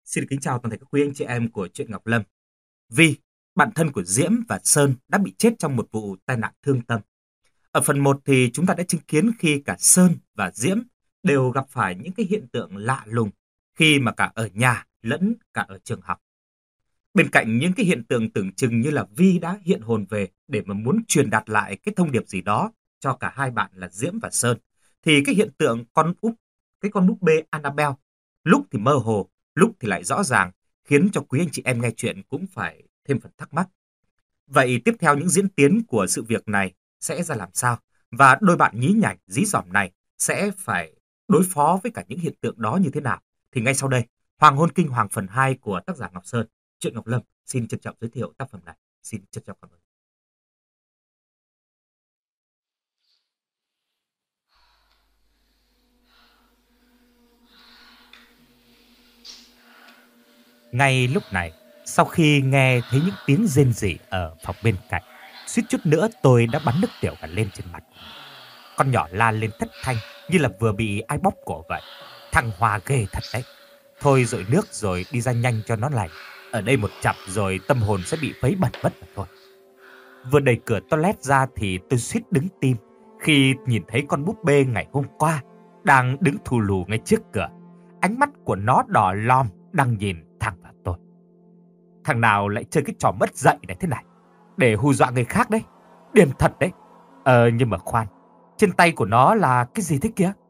Xin kính chào toàn thể các quý anh chị em của truyện Ngọc Lâm. Vi, bạn thân của Diễm và Sơn đã bị chết trong một vụ tai nạn thương tâm. Ở phần 1 thì chúng ta đã chứng kiến khi cả Sơn và Diễm đều gặp phải những cái hiện tượng lạ lùng khi mà cả ở nhà lẫn cả ở trường học. Bên cạnh những cái hiện tượng tưởng chừng như là Vi đã hiện hồn về để mà muốn truyền đạt lại cái thông điệp gì đó cho cả hai bạn là Diễm và Sơn, thì cái hiện tượng cái con búp bê Annabelle, lúc thì mơ hồ, lúc thì lại rõ ràng, khiến cho quý anh chị em nghe chuyện cũng phải thêm phần thắc mắc. Vậy tiếp theo những diễn tiến của sự việc này sẽ ra làm sao? Và đôi bạn nhí nhảnh, dí dỏm này sẽ phải đối phó với cả những hiện tượng đó như thế nào? Thì ngay sau đây, Hoàng hôn kinh hoàng phần 2 của tác giả Ngọc Sơn, truyện Ngọc Lâm xin trân trọng giới thiệu tác phẩm này. Xin trân trọng cảm ơn. Ngay lúc này, sau khi nghe thấy những tiếng rên rỉ ở phòng bên cạnh, suýt chút nữa tôi đã bắn nước tiểu cả lên trên mặt. Con nhỏ la lên thất thanh như là vừa bị ai bóp cổ vậy. Thằng Hòa ghê thật đấy. Thôi dội nước rồi đi ra nhanh cho nó lành. Ở đây một chặp rồi tâm hồn sẽ bị vấy bẩn mất mà thôi. Vừa đẩy cửa toilet ra thì tôi suýt đứng tim khi nhìn thấy con búp bê ngày hôm qua đang đứng thù lù ngay trước cửa. Ánh mắt của nó đỏ lòm đang nhìn thẳng vào tôi. Thằng nào lại chơi cái trò mất dạy này thế này để hù dọa người khác đấy. Điên thật đấy. Nhưng mà khoan, trên tay của nó là cái gì thế kia?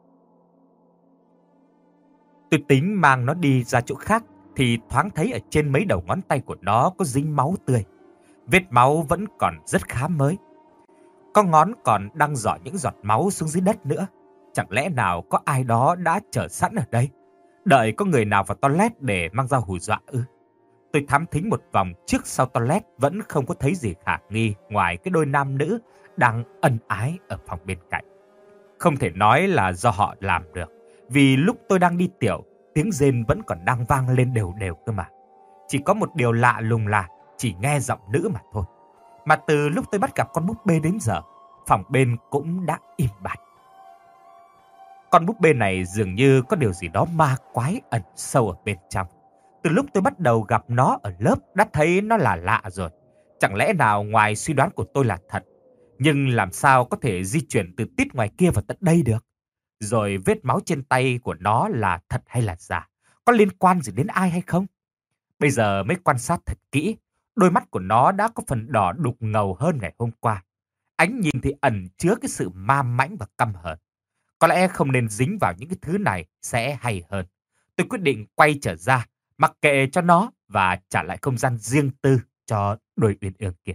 Tôi tính mang nó đi ra chỗ khác thì thoáng thấy ở trên mấy đầu ngón tay của nó có dính máu tươi. Vết máu vẫn còn rất khá mới. Con ngón còn đang rỏ những giọt máu xuống dưới đất nữa. Chẳng lẽ nào có ai đó đã chờ sẵn ở đây, đợi có người nào vào toilet để mang ra hù dọa ư? Tôi thám thính một vòng trước sau toilet vẫn không có thấy gì khả nghi ngoài cái đôi nam nữ đang ân ái ở phòng bên cạnh. Không thể nói là do họ làm được, vì lúc tôi đang đi tiểu, tiếng rên vẫn còn đang vang lên đều đều cơ mà. Chỉ có một điều lạ lùng là chỉ nghe giọng nữ mà thôi. Mà từ lúc tôi bắt gặp con búp bê đến giờ, phòng bên cũng đã im bặt. Con búp bê này dường như có điều gì đó ma quái ẩn sâu ở bên trong. Từ lúc tôi bắt đầu gặp nó ở lớp đã thấy nó là lạ rồi. Chẳng lẽ nào ngoài suy đoán của tôi là thật, nhưng làm sao có thể di chuyển từ tít ngoài kia vào tận đây được? Rồi vết máu trên tay của nó là thật hay là giả? Có liên quan gì đến ai hay không? Bây giờ mới quan sát thật kỹ, đôi mắt của nó đã có phần đỏ đục ngầu hơn ngày hôm qua. Ánh nhìn thì ẩn chứa cái sự ma mãnh và căm hờn. Có lẽ không nên dính vào những cái thứ này sẽ hay hơn. Tôi quyết định quay trở ra, mặc kệ cho nó và trả lại không gian riêng tư cho đôi uyên ương kia.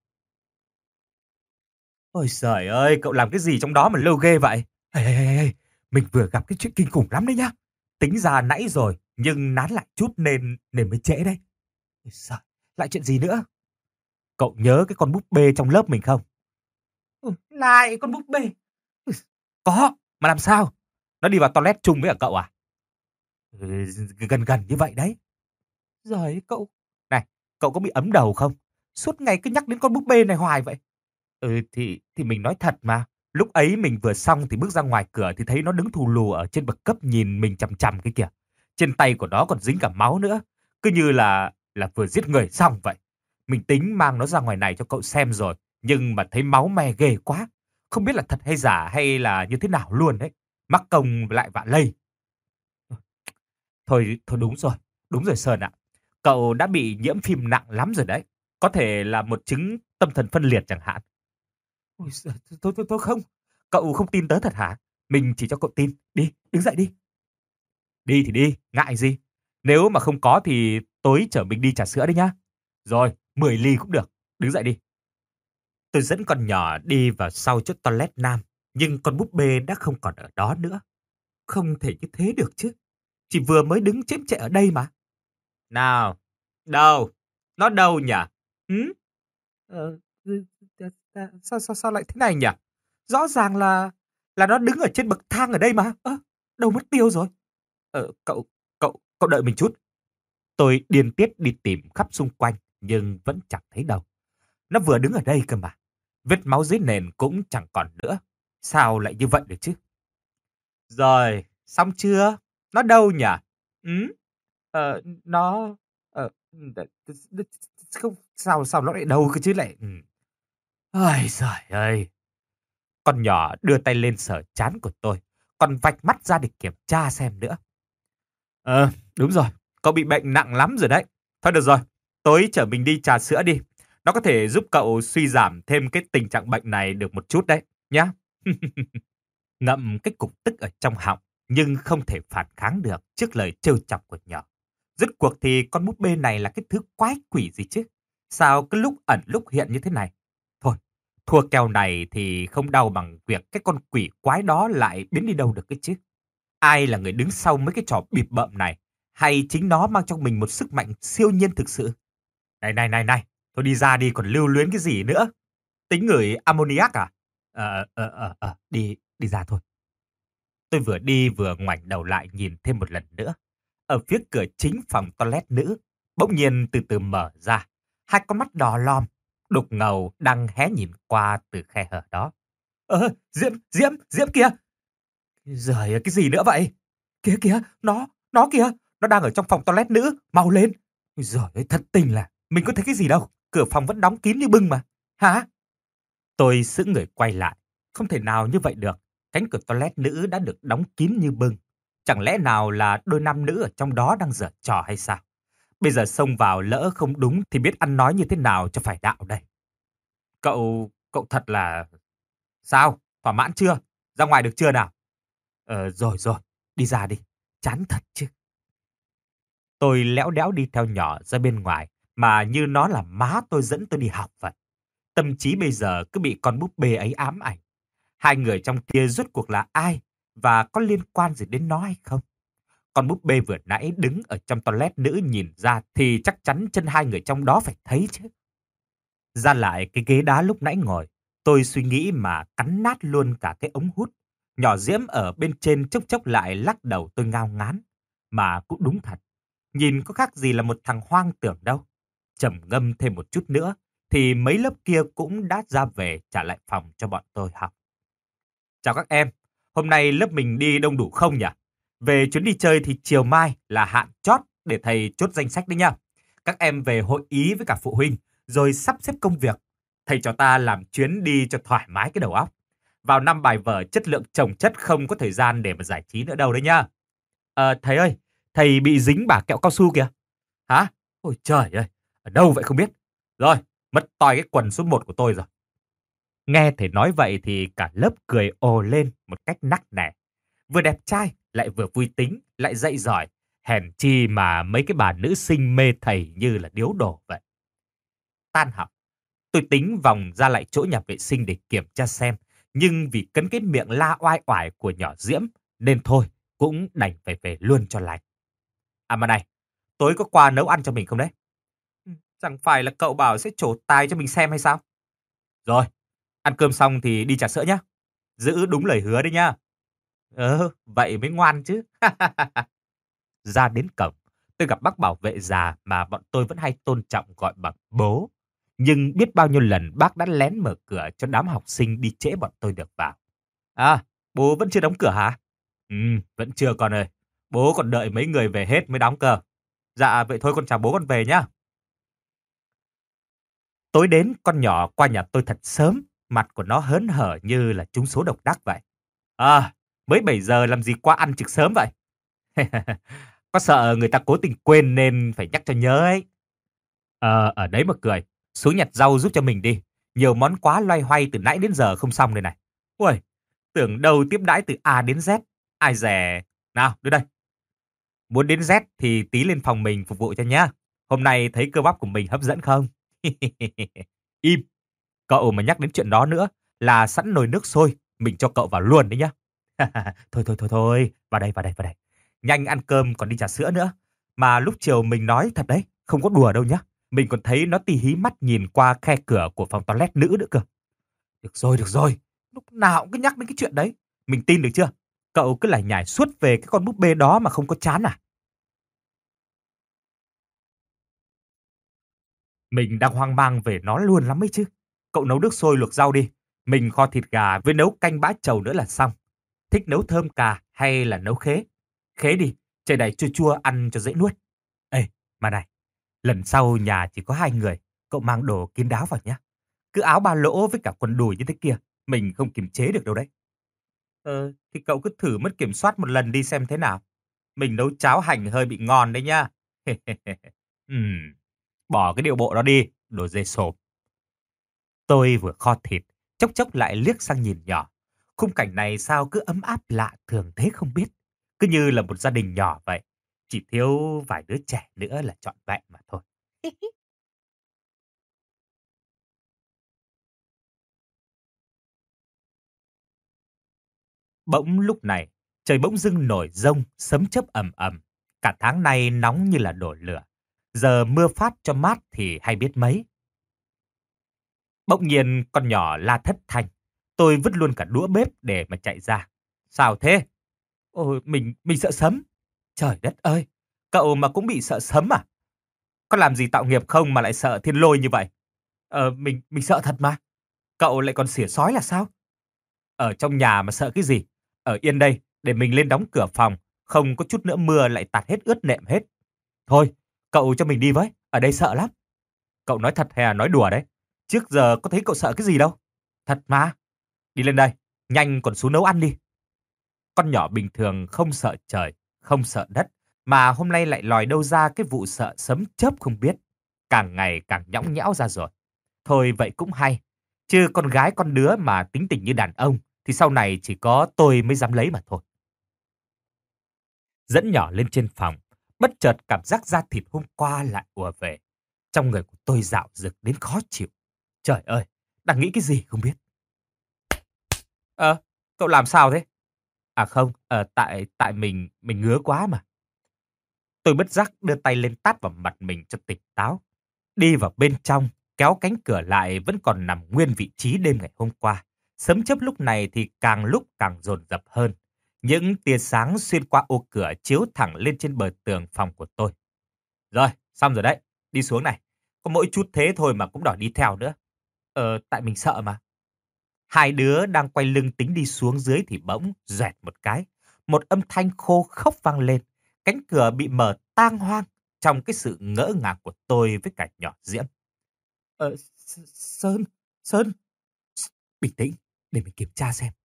Ôi giời ơi, cậu làm cái gì trong đó mà lâu ghê vậy? Ê, mình vừa gặp cái chuyện kinh khủng lắm đấy nhá. Tính ra nãy rồi, nhưng nán lại chút nên mới trễ đấy. Ôi giời, lại chuyện gì nữa? Cậu nhớ cái con búp bê trong lớp mình không? Lại con búp bê. Ừ, có, mà làm sao? Nó đi vào toilet chung với cả cậu à? Gần gần như vậy đấy. Giời cậu. Này, cậu có bị ấm đầu không? Suốt ngày cứ nhắc đến con búp bê này hoài vậy. Thì mình nói thật mà. Lúc ấy mình vừa xong thì bước ra ngoài cửa thì thấy nó đứng thù lù ở trên bậc cấp nhìn mình chằm chằm cái kìa. Trên tay của nó còn dính cả máu nữa. Cứ như là vừa giết người xong vậy. Mình tính mang nó ra ngoài này cho cậu xem rồi. Nhưng mà thấy máu me ghê quá. Không biết là thật hay giả hay là như thế nào luôn đấy. Mắc công lại vạ lây. Thôi đúng rồi Sơn ạ. Cậu đã bị nhiễm phim nặng lắm rồi đấy. Có thể là một chứng tâm thần phân liệt chẳng hạn. Ôi giời, thôi không. Cậu không tin tớ thật hả? Mình chỉ cho cậu tin. Đi, đứng dậy đi. Đi thì đi, ngại gì. Nếu mà không có thì tối chở mình đi trà sữa đấy nhá. Rồi, 10 ly cũng được. Đứng dậy đi. Tôi dẫn con nhỏ đi vào sau chỗ toilet nam. Nhưng con búp bê đã không còn ở đó nữa. Không thể như thế được chứ. Chỉ vừa mới đứng chễm chệ ở đây mà. Nào, đâu? Nó đâu nhỉ? Ừ? Ờ, sao lại thế này nhỉ? Rõ ràng là nó đứng ở trên bậc thang ở đây mà. Đâu mất tiêu rồi? Cậu đợi mình chút. Tôi điên tiết đi tìm khắp xung quanh nhưng vẫn chẳng thấy đâu. Nó vừa đứng ở đây cơ mà. Vết máu dưới nền cũng chẳng còn nữa. Sao lại như vậy được chứ? Rồi, xong chưa? Nó đâu nhỉ? Ừ? Nó... Không, sao nó lại đâu cơ chứ lại... Ôi giời ơi! Con nhỏ đưa tay lên sờ trán của tôi, còn vạch mắt ra để kiểm tra xem nữa. Đúng rồi, cậu bị bệnh nặng lắm rồi đấy. Thôi được rồi, tối chở mình đi trà sữa đi. Nó có thể giúp cậu suy giảm thêm cái tình trạng bệnh này được một chút đấy, nhá. Ngậm cái cục tức ở trong họng, nhưng không thể phản kháng được trước lời trêu chọc của nhỏ. Rốt cuộc thì con búp bê này là cái thứ quái quỷ gì chứ? Sao cứ lúc ẩn lúc hiện như thế này? Thôi, thua kèo này thì không đau bằng việc cái con quỷ quái đó lại biến đi đâu được cái chứ. Ai là người đứng sau mấy cái trò bịp bợm này? Hay chính nó mang trong mình một sức mạnh siêu nhiên thực sự? Này, thôi đi ra đi còn lưu luyến cái gì nữa? Tính ngửi ammoniac à? Đi ra thôi. Tôi vừa đi vừa ngoảnh đầu lại nhìn thêm một lần nữa. Ở phía cửa chính phòng toilet nữ, bỗng nhiên từ từ mở ra. Hai con mắt đỏ lòm, đục ngầu đang hé nhìn qua từ khe hở đó. Diễm kìa! Giời ơi, cái gì nữa vậy? Kìa, nó kìa, nó đang ở trong phòng toilet nữ, mau lên. Giời ơi, thật tình là, mình có thấy cái gì đâu, cửa phòng vẫn đóng kín như bưng mà. Hả? Tôi sững người quay lại, không thể nào như vậy được. Cánh cửa toilet nữ đã được đóng kín như bưng. Chẳng lẽ nào là đôi nam nữ ở trong đó đang giở trò hay sao? Bây giờ xông vào lỡ không đúng thì biết ăn nói như thế nào cho phải đạo đây. Cậu thật là... Sao? Thỏa mãn chưa? Ra ngoài được chưa nào? Rồi, đi ra đi. Chán thật chứ. Tôi lẽo đẽo đi theo nhỏ ra bên ngoài, mà như nó là má tôi dẫn tôi đi học vậy. Tâm trí bây giờ cứ bị con búp bê ấy ám ảnh. Hai người trong kia rốt cuộc là ai và có liên quan gì đến nó hay không? Con búp bê vừa nãy đứng ở trong toilet nữ nhìn ra thì chắc chắn chân hai người trong đó phải thấy chứ. Ra lại cái ghế đá lúc nãy ngồi, tôi suy nghĩ mà cắn nát luôn cả cái ống hút. Nhỏ Diễm ở bên trên chốc chốc lại lắc đầu tôi ngao ngán. Mà cũng đúng thật, nhìn có khác gì là một thằng hoang tưởng đâu. Trầm ngâm thêm một chút nữa, thì mấy lớp kia cũng đã ra về trả lại phòng cho bọn tôi học. Chào các em, hôm nay lớp mình đi đông đủ không nhỉ? Về chuyến đi chơi thì chiều mai là hạn chót để thầy chốt danh sách đấy nha. Các em về hội ý với cả phụ huynh, rồi sắp xếp công việc. Thầy cho ta làm chuyến đi cho thoải mái cái đầu óc. Vào năm bài vở chất lượng chồng chất không có thời gian để mà giải trí nữa đâu đấy nha. Thầy ơi, thầy bị dính bả kẹo cao su kìa. Hả? Ôi trời ơi, ở đâu vậy không biết. Rồi, mất toi cái quần số 1 của tôi rồi. Nghe thầy nói vậy thì cả lớp cười ồ lên một cách nắc nẻ. Vừa đẹp trai, lại vừa vui tính, lại dạy giỏi. Hèn chi mà mấy cái bà nữ sinh mê thầy như là điếu đổ vậy. Tan học, tôi tính vòng ra lại chỗ nhà vệ sinh để kiểm tra xem. Nhưng vì cấn cái miệng la oai oải của nhỏ Diễm, nên thôi, cũng đành phải về luôn cho lành. À mà này, tối có qua nấu ăn cho mình không đấy? Chẳng phải là cậu bảo sẽ trổ tài cho mình xem hay sao? Rồi, ăn cơm xong thì đi trà sữa nhá. Giữ đúng lời hứa đấy nhá. Vậy mới ngoan chứ. Ra đến cổng, tôi gặp bác bảo vệ già mà bọn tôi vẫn hay tôn trọng gọi bằng bố. Nhưng biết bao nhiêu lần bác đã lén mở cửa cho đám học sinh đi trễ bọn tôi được vào. À, bố vẫn chưa đóng cửa hả? Vẫn chưa con ơi. Bố còn đợi mấy người về hết mới đóng cơ. Dạ, vậy thôi con chào bố con về nhá. Tối đến con nhỏ qua nhà tôi thật sớm, mặt của nó hớn hở như là trúng số độc đắc vậy. Mới 7 giờ làm gì qua ăn trực sớm vậy? Có sợ người ta cố tình quên nên phải nhắc cho nhớ ấy. Ở đấy mà cười. Xuống nhặt rau giúp cho mình đi. Nhiều món quá loay hoay từ nãy đến giờ không xong đây này. Ui, tưởng đâu tiếp đãi từ A đến Z. Ai dè. Nào, đưa đây. Muốn đến Z thì tí lên phòng mình phục vụ cho nhá. Hôm nay thấy cơ bắp của mình hấp dẫn không? Im. Cậu mà nhắc đến chuyện đó nữa là sẵn nồi nước sôi. Mình cho cậu vào luôn đấy nhá. Thôi. Vào đây. Nhanh ăn cơm còn đi trà sữa nữa. Mà lúc chiều mình nói thật đấy, không có đùa đâu nhá. Mình còn thấy nó tì hí mắt nhìn qua khe cửa của phòng toilet nữ nữa cơ. Được rồi. Lúc nào cũng cứ nhắc đến cái chuyện đấy. Mình tin được chưa? Cậu cứ lải nhải suốt về cái con búp bê đó mà không có chán à? Mình đang hoang mang về nó luôn lắm ấy chứ. Cậu nấu nước sôi luộc rau đi. Mình kho thịt gà với nấu canh bã trầu nữa là xong. Thích nấu thơm cà hay là nấu khế? Khế đi, trời đầy chua chua ăn cho dễ nuốt. Ê, mà này, lần sau nhà chỉ có 2 người, cậu mang đồ kín đáo vào nhé. Cứ áo ba lỗ với cả quần đùi như thế kia, mình không kiềm chế được đâu đấy. Thì cậu cứ thử mất kiểm soát một lần đi xem thế nào. Mình nấu cháo hành hơi bị ngon đấy nhá. Ừm, bỏ cái điệu bộ đó đi, đồ dê sồm. Tôi vừa kho thịt, chốc chốc lại liếc sang nhìn nhỏ. Khung cảnh này sao cứ ấm áp lạ thường thế không biết. Cứ như là một gia đình nhỏ vậy. Chỉ thiếu vài đứa trẻ nữa là trọn vẹn mà thôi. Bỗng lúc này, trời bỗng dưng nổi giông, sấm chớp ầm ầm. Cả tháng nay nóng như là đổ lửa. Giờ mưa phát cho mát thì hay biết mấy. Bỗng nhiên con nhỏ la thất thanh. Tôi vứt luôn cả đũa bếp để mà chạy ra. Sao thế? Ôi, mình sợ sấm. Trời đất ơi, cậu mà cũng bị sợ sấm à? Có làm gì tạo nghiệp không mà lại sợ thiên lôi như vậy? Mình sợ thật mà. Cậu lại còn xỉa sói là sao? Ở trong nhà mà sợ cái gì? Ở yên đây, để mình lên đóng cửa phòng. Không có chút nữa mưa lại tạt hết ướt nệm hết. Thôi, cậu cho mình đi với. Ở đây sợ lắm. Cậu nói thật hay là nói đùa đấy? Trước giờ có thấy cậu sợ cái gì đâu. Thật mà. Đi lên đây, nhanh còn xuống nấu ăn đi. Con nhỏ bình thường không sợ trời, không sợ đất, mà hôm nay lại lòi đâu ra cái vụ sợ sấm chớp không biết. Càng ngày càng nhõng nhẽo ra rồi. Thôi vậy cũng hay. Chứ con gái con đứa mà tính tình như đàn ông thì sau này chỉ có tôi mới dám lấy mà thôi. Dẫn nhỏ lên trên phòng, bất chợt cảm giác da thịt hôm qua lại ùa về. Trong người của tôi dạo dực đến khó chịu. Trời ơi, đang nghĩ cái gì không biết. Cậu làm sao thế? À không, tại tại mình ngứa quá mà. Tôi bất giác đưa tay lên tát vào mặt mình cho tỉnh táo. Đi vào bên trong, kéo cánh cửa lại vẫn còn nằm nguyên vị trí đêm ngày hôm qua. Sấm chớp lúc này thì càng lúc càng dồn dập hơn. Những tia sáng xuyên qua ô cửa chiếu thẳng lên trên bờ tường phòng của tôi. Rồi, xong rồi đấy. Đi xuống này. Có mỗi chút thế thôi mà cũng đòi đi theo nữa. Tại mình sợ mà. Hai đứa đang quay lưng tính đi xuống dưới thì bỗng xoẹt một cái. Một âm thanh khô khốc vang lên. Cánh cửa bị mở tang hoang trong cái sự ngỡ ngàng của tôi với cả nhỏ Diễm. Sơn, Sơn, bình tĩnh, để mình kiểm tra xem.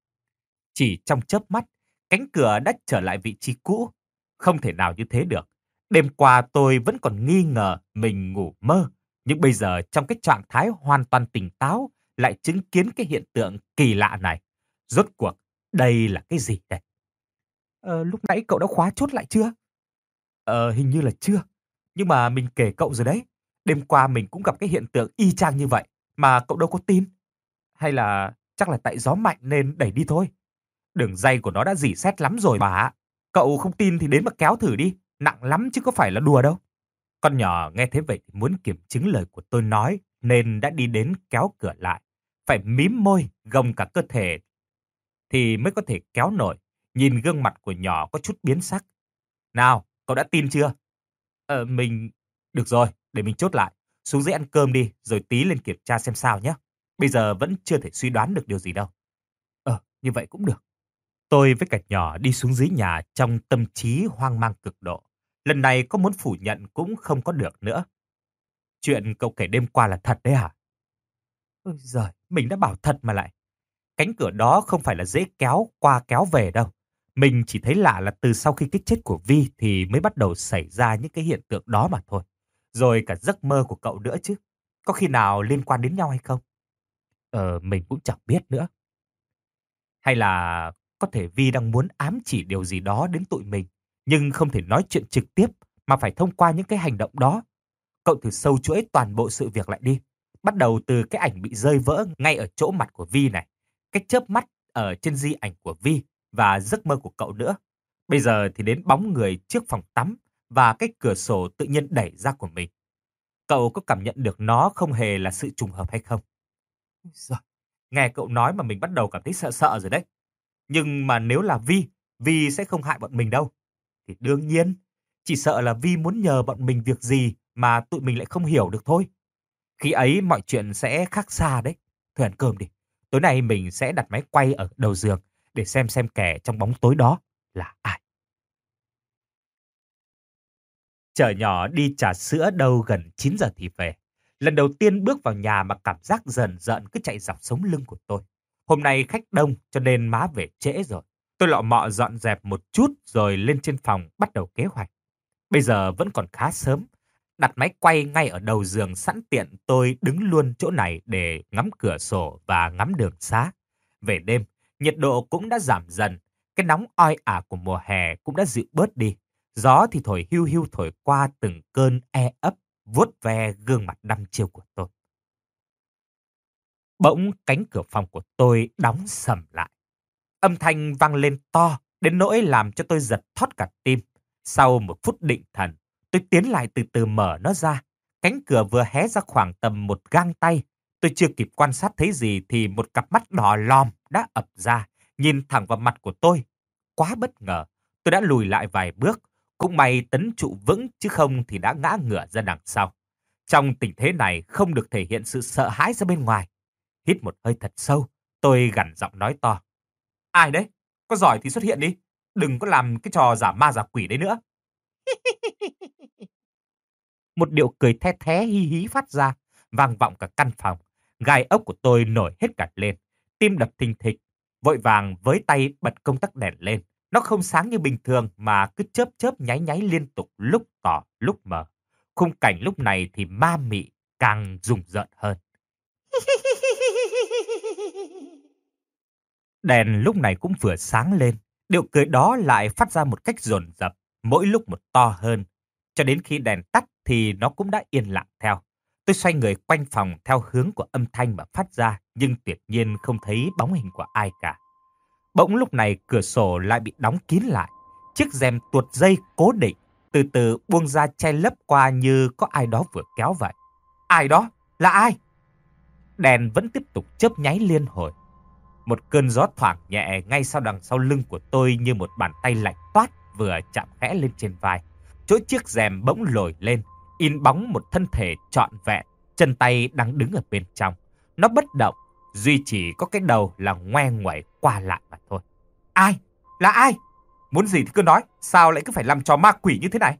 Chỉ trong chớp mắt, cánh cửa đã trở lại vị trí cũ. Không thể nào như thế được. Đêm qua tôi vẫn còn nghi ngờ mình ngủ mơ. Nhưng bây giờ trong cái trạng thái hoàn toàn tỉnh táo lại chứng kiến cái hiện tượng kỳ lạ này. Rốt cuộc, đây là cái gì đây? Lúc nãy cậu đã khóa chốt lại chưa? Hình như là chưa. Nhưng mà mình kể cậu rồi đấy. Đêm qua mình cũng gặp cái hiện tượng y chang như vậy. Mà cậu đâu có tin. Hay là chắc là tại gió mạnh nên đẩy đi thôi. Đường ray của nó đã rỉ sét lắm rồi bà ạ. Cậu không tin thì đến mà kéo thử đi. Nặng lắm chứ có phải là đùa đâu. Con nhỏ nghe thế vậy thì muốn kiểm chứng lời của tôi nói nên đã đi đến kéo cửa lại. Phải mím môi, gồng cả cơ thể thì mới có thể kéo nổi. Nhìn gương mặt của nhỏ có chút biến sắc. Nào, cậu đã tin chưa? Mình... Được rồi, để mình chốt lại. Xuống dưới ăn cơm đi, rồi tí lên kiểm tra xem sao nhé. Bây giờ vẫn chưa thể suy đoán được điều gì đâu. Như vậy cũng được. Tôi với cả nhỏ đi xuống dưới nhà trong tâm trí hoang mang cực độ. Lần này có muốn phủ nhận cũng không có được nữa. Chuyện cậu kể đêm qua là thật đấy hả? Ôi giời, mình đã bảo thật mà lại. Cánh cửa đó không phải là dễ kéo qua kéo về đâu. Mình chỉ thấy lạ là từ sau khi cái chết của Vi thì mới bắt đầu xảy ra những cái hiện tượng đó mà thôi. Rồi cả giấc mơ của cậu nữa chứ. Có khi nào liên quan đến nhau hay không? Mình cũng chẳng biết nữa. Hay là có thể Vi đang muốn ám chỉ điều gì đó đến tụi mình, nhưng không thể nói chuyện trực tiếp mà phải thông qua những cái hành động đó. Cậu thử sâu chuỗi toàn bộ sự việc lại đi. Bắt đầu từ cái ảnh bị rơi vỡ ngay ở chỗ mặt của Vi này, cái chớp mắt ở trên di ảnh của Vi và giấc mơ của cậu nữa. Bây giờ thì đến bóng người trước phòng tắm và cái cửa sổ tự nhiên đẩy ra của mình. Cậu có cảm nhận được nó không hề là sự trùng hợp hay không? Rồi, nghe cậu nói mà mình bắt đầu cảm thấy sợ sợ rồi đấy. Nhưng mà nếu là Vi, Vi sẽ không hại bọn mình đâu. Thì đương nhiên, chỉ sợ là Vi muốn nhờ bọn mình việc gì mà tụi mình lại không hiểu được thôi. Khi ấy mọi chuyện sẽ khác xa đấy. Thôi ăn cơm đi. Tối nay mình sẽ đặt máy quay ở đầu giường để xem kẻ trong bóng tối đó là ai. Chở nhỏ đi trà sữa đâu gần 9 giờ thì về. Lần đầu tiên bước vào nhà mà cảm giác dần dần cứ chạy dọc sống lưng của tôi. Hôm nay khách đông cho nên má về trễ rồi. Tôi lọ mọ dọn dẹp một chút rồi lên trên phòng bắt đầu kế hoạch. Bây giờ vẫn còn khá sớm. Đặt máy quay ngay ở đầu giường sẵn tiện tôi đứng luôn chỗ này để ngắm cửa sổ và ngắm đường xá. Về đêm, nhiệt độ cũng đã giảm dần. Cái nóng oi ả của mùa hè cũng đã dịu bớt đi. Gió thì thổi hiu hiu thổi qua từng cơn e ấp, vuốt ve gương mặt đăm chiêu của tôi. Bỗng cánh cửa phòng của tôi đóng sầm lại. Âm thanh vang lên to đến nỗi làm cho tôi giật thót cả tim. Sau một phút định thần, tôi tiến lại từ từ mở nó ra. Cánh cửa vừa hé ra khoảng tầm một gang tay. Tôi chưa kịp quan sát thấy gì thì một cặp mắt đỏ lòm đã ập ra, nhìn thẳng vào mặt của tôi. Quá bất ngờ, tôi đã lùi lại vài bước. Cũng may tấn trụ vững chứ không thì đã ngã ngửa ra đằng sau. Trong tình thế này không được thể hiện sự sợ hãi ra bên ngoài. Hít một hơi thật sâu, tôi gằn giọng nói to. Ai đấy? Có giỏi thì xuất hiện đi. Đừng có làm cái trò giả ma giả quỷ đấy nữa. Một điệu cười the thé hí hí phát ra, vang vọng cả căn phòng. Gai ốc của tôi nổi hết cả lên, tim đập thình thịch. Vội vàng với tay bật công tắc đèn lên. Nó không sáng như bình thường mà cứ chớp chớp nháy nháy liên tục, lúc tỏ lúc mờ. Khung cảnh lúc này thì ma mị càng rùng rợn hơn. Đèn lúc này cũng vừa sáng lên, điệu cười đó lại phát ra một cách dồn dập, mỗi lúc một to hơn. Cho đến khi đèn tắt thì nó cũng đã yên lặng theo. Tôi xoay người quanh phòng theo hướng của âm thanh mà phát ra, nhưng tuyệt nhiên không thấy bóng hình của ai cả. Bỗng lúc này cửa sổ lại bị đóng kín lại. Chiếc rèm tuột dây cố định, từ từ buông ra che lấp qua như có ai đó vừa kéo vậy. Ai đó? Là ai? Đèn vẫn tiếp tục chớp nháy liên hồi. Một cơn gió thoảng nhẹ ngay sau đằng sau lưng của tôi như một bàn tay lạnh toát vừa chạm khẽ lên trên vai. Chỗ chiếc rèm bỗng lồi lên, in bóng một thân thể trọn vẹn, chân tay đang đứng ở bên trong. Nó bất động, duy chỉ có cái đầu là ngoe nguẩy qua lại mà thôi. Ai? Là ai? Muốn gì thì cứ nói, sao lại cứ phải làm trò ma quỷ như thế này?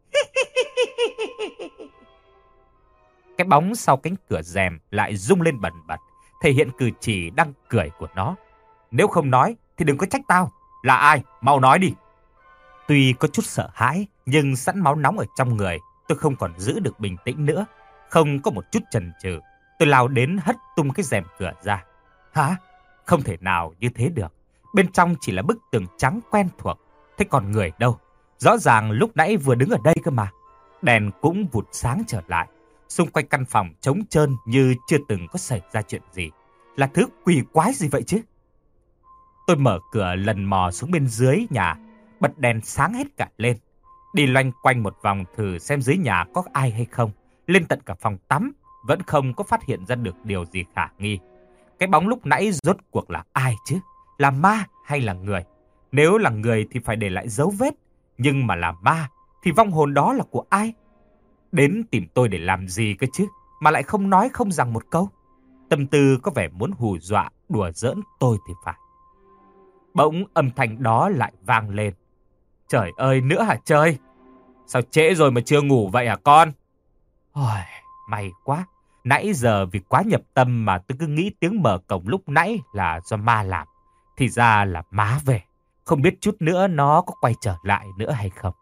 Cái bóng sau cánh cửa rèm lại rung lên bần bật, thể hiện cử chỉ đang cười của nó. Nếu không nói thì đừng có trách tao. Là ai? Mau nói đi. Tuy có chút sợ hãi, nhưng sẵn máu nóng ở trong người, tôi không còn giữ được bình tĩnh nữa. Không có một chút chần chừ, tôi lao đến hất tung cái rèm cửa ra. Hả? Không thể nào như thế được. Bên trong chỉ là bức tường trắng quen thuộc. Thế còn người đâu? Rõ ràng lúc nãy vừa đứng ở đây cơ mà. Đèn cũng vụt sáng trở lại. Xung quanh căn phòng trống trơn như chưa từng có xảy ra chuyện gì. Là thứ quỷ quái gì vậy chứ? Tôi mở cửa lần mò xuống bên dưới nhà, bật đèn sáng hết cả lên. Đi loanh quanh một vòng thử xem dưới nhà có ai hay không. Lên tận cả phòng tắm, vẫn không có phát hiện ra được điều gì khả nghi. Cái bóng lúc nãy rốt cuộc là ai chứ? Là ma hay là người? Nếu là người thì phải để lại dấu vết. Nhưng mà là ma thì vong hồn đó là của ai? Đến tìm tôi để làm gì cơ chứ? Mà lại không nói không rằng một câu. Tâm tư có vẻ muốn hù dọa, đùa giỡn tôi thì phải. Bỗng âm thanh đó lại vang lên. Trời ơi, nữa hả trời? Sao trễ rồi mà chưa ngủ vậy hả con? Ôi, may quá. Nãy giờ vì quá nhập tâm mà tôi cứ nghĩ tiếng mở cổng lúc nãy là do ma làm. Thì ra là má về. Không biết chút nữa nó có quay trở lại nữa hay không.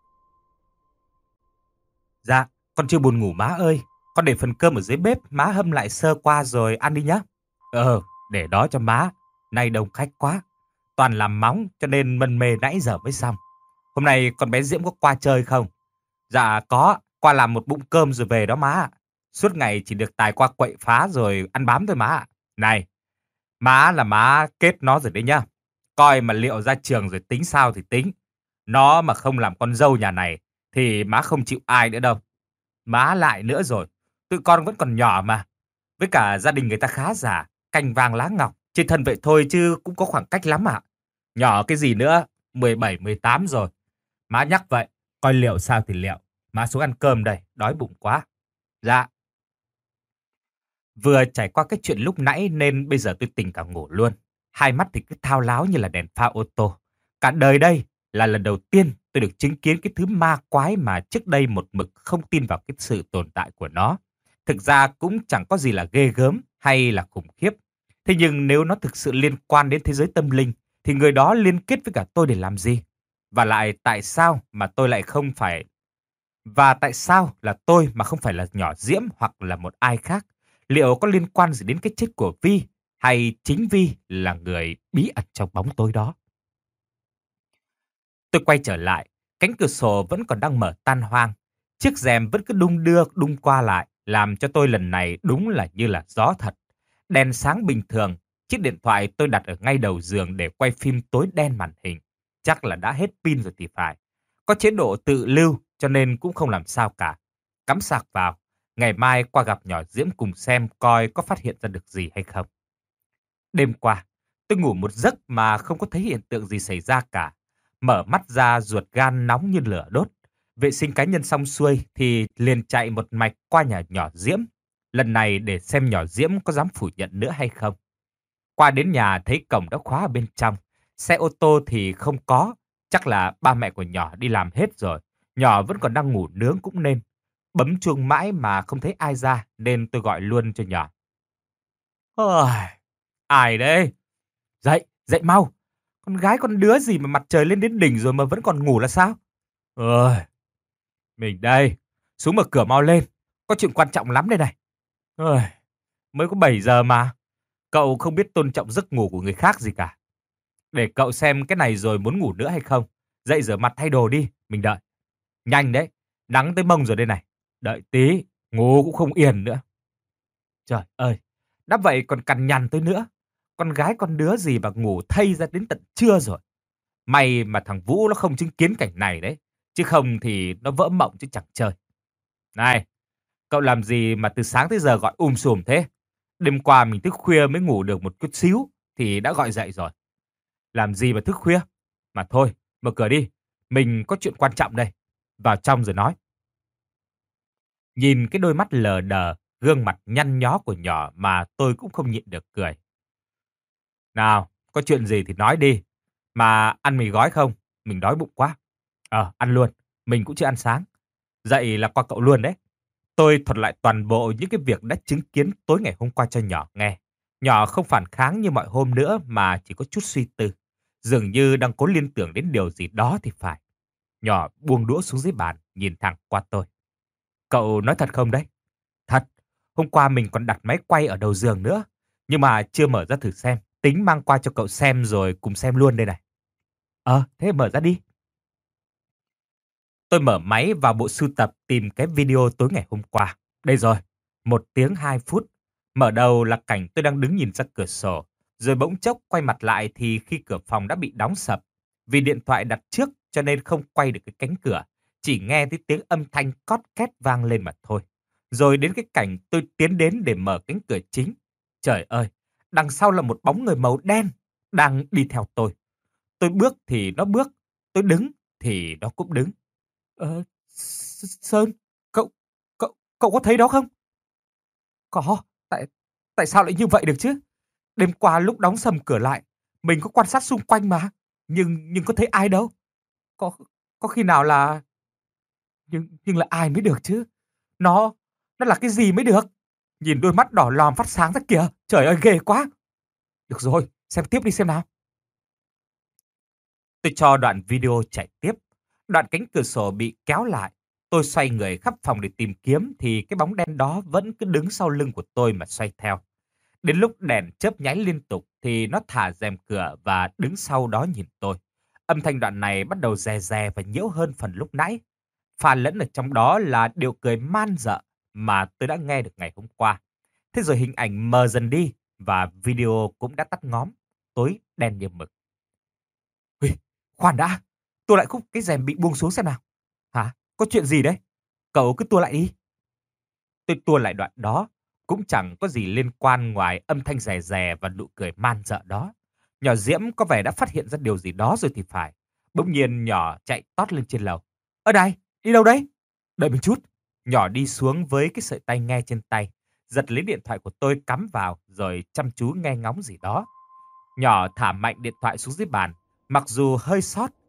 Dạ, con chưa buồn ngủ má ơi. Con để phần cơm ở dưới bếp, má hâm lại sơ qua rồi ăn đi nhá. Để đó cho má. Nay đông khách quá. Toàn làm móng cho nên mân mê nãy giờ mới xong. Hôm nay con bé Diễm có qua chơi không? Dạ có, qua làm một bụng cơm rồi về đó má ạ. Suốt ngày chỉ được tài qua quậy phá rồi ăn bám thôi má ạ. Này, má là má kết nó rồi đấy nhá. Coi mà liệu ra trường rồi tính sao thì tính. Nó mà không làm con dâu nhà này thì má không chịu ai nữa đâu. Má lại nữa rồi, tụi con vẫn còn nhỏ mà. Với cả gia đình người ta khá giả, cành vàng lá ngọc. Chỉ thân vậy thôi chứ cũng có khoảng cách lắm ạ. Nhỏ cái gì nữa, 17, 18 rồi. Má nhắc vậy, coi liệu sao thì liệu. Má xuống ăn cơm đây, đói bụng quá. Dạ. Vừa trải qua cái chuyện lúc nãy nên bây giờ tôi tỉnh cả ngủ luôn. Hai mắt thì cứ thao láo như là đèn pha ô tô. Cả đời đây là lần đầu tiên tôi được chứng kiến cái thứ ma quái mà trước đây một mực không tin vào cái sự tồn tại của nó. Thực ra cũng chẳng có gì là ghê gớm hay là khủng khiếp. Thế nhưng nếu nó thực sự liên quan đến thế giới tâm linh, thì người đó liên kết với cả tôi để làm gì? Và lại tại sao mà tôi lại không phải... Và tại sao là tôi mà không phải là nhỏ Diễm hoặc là một ai khác? Liệu có liên quan gì đến cái chết của Vi? Hay chính Vi là người bí ẩn trong bóng tối đó? Tôi quay trở lại, cánh cửa sổ vẫn còn đang mở tan hoang. Chiếc rèm vẫn cứ đung đưa đung qua lại, làm cho tôi lần này đúng là như là gió thật. Đèn sáng bình thường, chiếc điện thoại tôi đặt ở ngay đầu giường để quay phim tối đen màn hình. Chắc là đã hết pin rồi thì phải. Có chế độ tự lưu cho nên cũng không làm sao cả. Cắm sạc vào, ngày mai qua gặp nhỏ Diễm cùng xem coi có phát hiện ra được gì hay không. Đêm qua, tôi ngủ một giấc mà không có thấy hiện tượng gì xảy ra cả. Mở mắt ra ruột gan nóng như lửa đốt. Vệ sinh cá nhân xong xuôi thì liền chạy một mạch qua nhà nhỏ Diễm. Lần này để xem nhỏ Diễm có dám phủ nhận nữa hay không. Qua đến nhà thấy cổng đã khóa ở bên trong. Xe ô tô thì không có. Chắc là ba mẹ của nhỏ đi làm hết rồi. Nhỏ vẫn còn đang ngủ nướng cũng nên. Bấm chuông mãi mà không thấy ai ra nên tôi gọi luôn cho nhỏ. Ôi, ai đấy? Dậy, dậy mau. Con gái con đứa gì mà mặt trời lên đến đỉnh rồi mà vẫn còn ngủ là sao? Ơi, mình đây. Xuống mở cửa mau lên. Có chuyện quan trọng lắm đây này. Ơi, mới có 7 giờ mà. Cậu không biết tôn trọng giấc ngủ của người khác gì cả. Để cậu xem cái này rồi muốn ngủ nữa hay không. Dậy rửa mặt thay đồ đi, mình đợi. Nhanh đấy, nắng tới mông rồi đây này. Đợi tí, ngủ cũng không yên nữa. Trời ơi, đã vậy còn cằn nhằn tôi nữa. Con gái con đứa gì mà ngủ thay ra đến tận trưa rồi. May mà thằng Vũ nó không chứng kiến cảnh này đấy. Chứ không thì nó vỡ mộng chứ chẳng chơi. Này, cậu làm gì mà từ sáng tới giờ gọi sùm thế? Đêm qua mình thức khuya mới ngủ được một chút xíu thì đã gọi dậy rồi. Làm gì mà thức khuya? Mà thôi, mở cửa đi. Mình có chuyện quan trọng đây. Vào trong rồi nói. Nhìn cái đôi mắt lờ đờ, gương mặt nhăn nhó của nhỏ mà tôi cũng không nhịn được cười. Nào, có chuyện gì thì nói đi. Mà ăn mì gói không? Mình đói bụng quá. Ăn luôn. Mình cũng chưa ăn sáng. Dậy là qua cậu luôn đấy. Tôi thuật lại toàn bộ những cái việc đã chứng kiến tối ngày hôm qua cho nhỏ nghe. Nhỏ không phản kháng như mọi hôm nữa mà chỉ có chút suy tư. Dường như đang cố liên tưởng đến điều gì đó thì phải. Nhỏ buông đũa xuống dưới bàn, nhìn thẳng qua tôi. Cậu nói thật không đấy? Thật, hôm qua mình còn đặt máy quay ở đầu giường nữa. Nhưng mà chưa mở ra thử xem. Tính mang qua cho cậu xem rồi cùng xem luôn đây này. Thế mở ra đi. Tôi mở máy vào bộ sưu tập tìm cái video tối ngày hôm qua. Đây rồi, 1 tiếng 2 phút. Mở đầu là cảnh tôi đang đứng nhìn ra cửa sổ. Rồi bỗng chốc quay mặt lại thì khi cửa phòng đã bị đóng sập. Vì điện thoại đặt trước cho nên không quay được cái cánh cửa. Chỉ nghe thấy tiếng âm thanh cót két vang lên mà thôi. Rồi đến cái cảnh tôi tiến đến để mở cánh cửa chính. Trời ơi, đằng sau là một bóng người màu đen đang đi theo tôi. Tôi bước thì nó bước, tôi đứng thì nó cũng đứng. Sơn, cậu, cậu có thấy đó không? Có, tại sao lại như vậy được chứ? Đêm qua lúc đóng sầm cửa lại, mình có quan sát xung quanh mà, nhưng có thấy ai đâu. Có có khi nào là nhưng là ai mới được chứ? Nó là cái gì mới được? Nhìn đôi mắt đỏ lòm phát sáng ra kìa, trời ơi ghê quá. Được rồi, xem tiếp đi xem nào. Tôi cho đoạn video chạy tiếp. Đoạn cánh cửa sổ bị kéo lại. Tôi xoay người khắp phòng để tìm kiếm thì cái bóng đen đó vẫn cứ đứng sau lưng của tôi mà xoay theo. Đến lúc đèn chớp nháy liên tục thì nó thả rèm cửa và đứng sau đó nhìn tôi. Âm thanh đoạn này bắt đầu rè rè và nhiễu hơn phần lúc nãy. Pha lẫn ở trong đó là điệu cười man dợ mà tôi đã nghe được ngày hôm qua. Thế rồi hình ảnh mờ dần đi và video cũng đã tắt ngóm, tối đen như mực. Ui, khoan đã, tua lại khúc cái rèm bị buông xuống xem nào. Hả? Có chuyện gì đấy? Cậu cứ tua lại đi. Tôi tua lại đoạn đó, cũng chẳng có gì liên quan ngoài âm thanh rè rè và nụ cười man dợ đó. Nhỏ Diễm có vẻ đã phát hiện ra điều gì đó rồi thì phải. Bỗng nhiên nhỏ chạy tót lên trên lầu. Ở đây, đi đâu đấy? Đợi một chút. Nhỏ đi xuống với cái sợi tai nghe trên tay, giật lấy điện thoại của tôi cắm vào rồi chăm chú nghe ngóng gì đó. Nhỏ thả mạnh điện thoại xuống dưới bàn, mặc dù hơi sót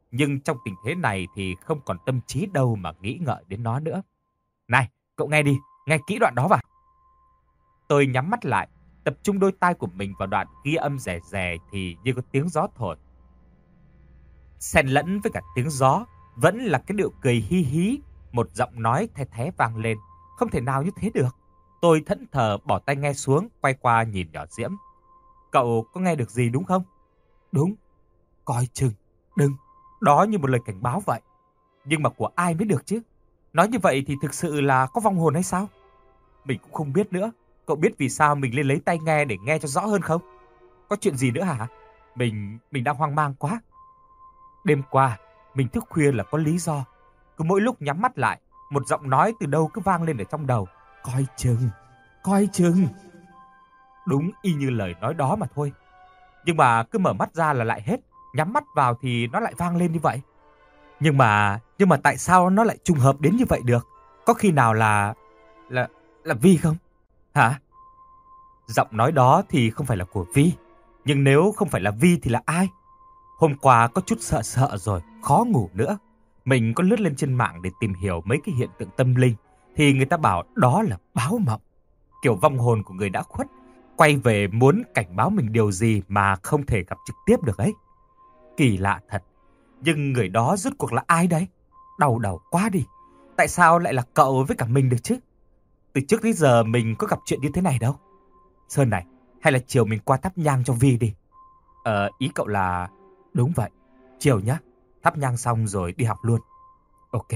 Nhưng trong tình thế này thì không còn tâm trí đâu mà nghĩ ngợi đến nó nữa. Này, cậu nghe đi, nghe kỹ đoạn đó vào. Tôi nhắm mắt lại, tập trung đôi tai của mình vào đoạn ghi âm rè rè thì như có tiếng gió thổi. Xen lẫn với cả tiếng gió vẫn là cái điệu cười hi hí, một giọng nói the thé vang lên. Không thể nào như thế được. Tôi thẫn thờ bỏ tay nghe xuống, quay qua nhìn nhỏ Diễm. Cậu có nghe được gì đúng không? Đúng, coi chừng, đừng. Đó như một lời cảnh báo vậy. Nhưng mà của ai mới được chứ? Nói như vậy thì thực sự là có vong hồn hay sao? Mình cũng không biết nữa. Cậu biết vì sao mình lên lấy tai nghe để nghe cho rõ hơn không? Có chuyện gì nữa hả? Mình đang hoang mang quá. Đêm qua, mình thức khuya là có lý do. Cứ mỗi lúc nhắm mắt lại, một giọng nói từ đâu cứ vang lên ở trong đầu. Coi chừng, coi chừng. Đúng y như lời nói đó mà thôi. Nhưng mà cứ mở mắt ra là lại hết. Nhắm mắt vào thì nó lại vang lên như vậy. Nhưng mà tại sao nó lại trùng hợp đến như vậy được? Có khi nào là là Vi không? Hả? Giọng nói đó thì không phải là của Vi. Nhưng nếu không phải là Vi thì là ai? Hôm qua có chút sợ sợ rồi, khó ngủ nữa. Mình có lướt lên trên mạng để tìm hiểu mấy cái hiện tượng tâm linh. Thì người ta bảo đó là báo mộng. Kiểu vong hồn của người đã khuất quay về muốn cảnh báo mình điều gì mà không thể gặp trực tiếp được ấy. Kỳ lạ thật. Nhưng người đó rốt cuộc là ai đấy? Đau đầu quá đi. Tại sao lại là cậu với cả mình được chứ? Từ trước đến giờ mình có gặp chuyện như thế này đâu. Sơn này, hay là chiều mình qua thắp nhang cho Vi đi. Ý cậu là... Đúng vậy, chiều nhá. Thắp nhang xong rồi đi học luôn. Ok.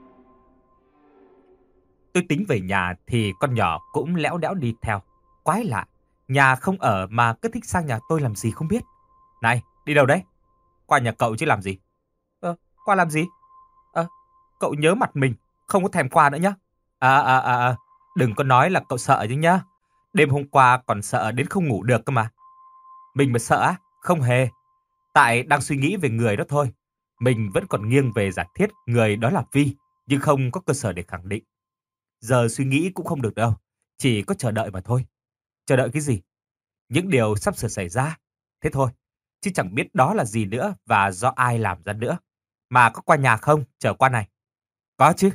Tôi tính về nhà thì con nhỏ cũng lẽo đẽo đi theo. Quái lạ, nhà không ở mà cứ thích sang nhà tôi làm gì không biết. Này, đi đâu đấy? Qua nhà cậu chứ làm gì? Qua làm gì? Cậu nhớ mặt mình, không có thèm qua nữa nhá. Đừng có nói là cậu sợ chứ nhá. Đêm hôm qua còn sợ đến không ngủ được cơ mà. Mình mà sợ á? Không hề. Tại đang suy nghĩ về người đó thôi. Mình vẫn còn nghiêng về giả thiết người đó là Vi, nhưng không có cơ sở để khẳng định. Giờ suy nghĩ cũng không được đâu, chỉ có chờ đợi mà thôi. Chờ đợi cái gì? Những điều sắp sửa xảy ra. Thế thôi, chứ chẳng biết đó là gì nữa và do ai làm ra nữa. Mà có qua nhà không? Chờ qua này. Có chứ.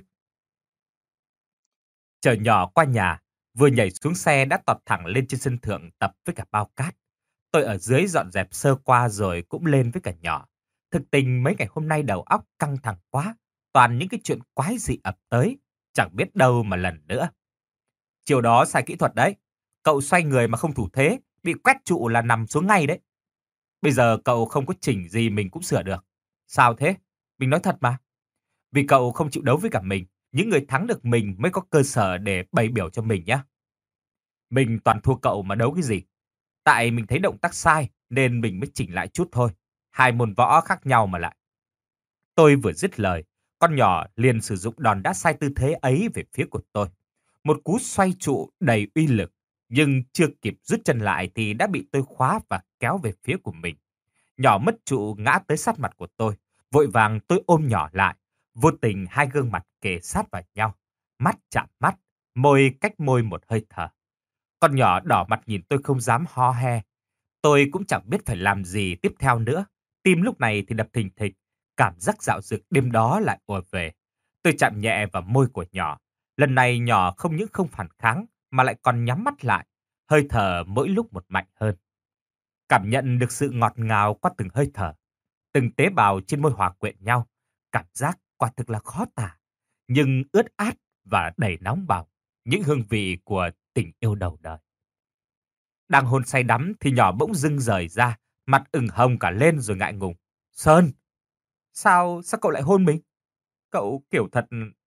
Chở nhỏ qua nhà, vừa nhảy xuống xe đã tọt thẳng lên trên sân thượng tập với cả bao cát. Tôi ở dưới dọn dẹp sơ qua rồi cũng lên với cả nhỏ. Thực tình mấy ngày hôm nay đầu óc căng thẳng quá, toàn những cái chuyện quái dị ập tới, chẳng biết đâu mà lần nữa. Chiều đó sai kỹ thuật đấy. Cậu xoay người mà không thủ thế, bị quét trụ là nằm xuống ngay đấy. Bây giờ cậu không có chỉnh gì mình cũng sửa được. Sao thế? Mình nói thật mà. Vì cậu không chịu đấu với cả mình, những người thắng được mình mới có cơ sở để bày biểu cho mình nhé. Mình toàn thua cậu mà đấu cái gì. Tại mình thấy động tác sai nên mình mới chỉnh lại chút thôi. Hai môn võ khác nhau mà lại. Tôi vừa dứt lời, con nhỏ liền sử dụng đòn đá sai tư thế ấy về phía của tôi. Một cú xoay trụ đầy uy lực, nhưng chưa kịp rút chân lại thì đã bị tôi khóa và kéo về phía của mình. Nhỏ mất trụ ngã tới sát mặt của tôi. Vội vàng tôi ôm nhỏ lại. Vô tình hai gương mặt kề sát vào nhau. Mắt chạm mắt, môi cách môi một hơi thở. Con nhỏ đỏ mặt nhìn tôi không dám ho he. Tôi cũng chẳng biết phải làm gì tiếp theo nữa. Tim lúc này thì đập thình thịch. Cảm giác dạo dực đêm đó lại ùa về. Tôi chạm nhẹ vào môi của nhỏ. Lần này nhỏ không những không phản kháng mà lại còn nhắm mắt lại. Hơi thở mỗi lúc một mạnh hơn. Cảm nhận được sự ngọt ngào qua từng hơi thở. Từng tế bào trên môi hòa quyện nhau. Cảm giác quả thực là khó tả. Nhưng ướt át và đầy nóng bỏng. Những hương vị của tình yêu đầu đời. Đang hôn say đắm thì nhỏ bỗng dưng rời ra. Mặt ửng hồng cả lên rồi ngại ngùng. Sơn! Sao cậu lại hôn mình? Cậu kiểu thật...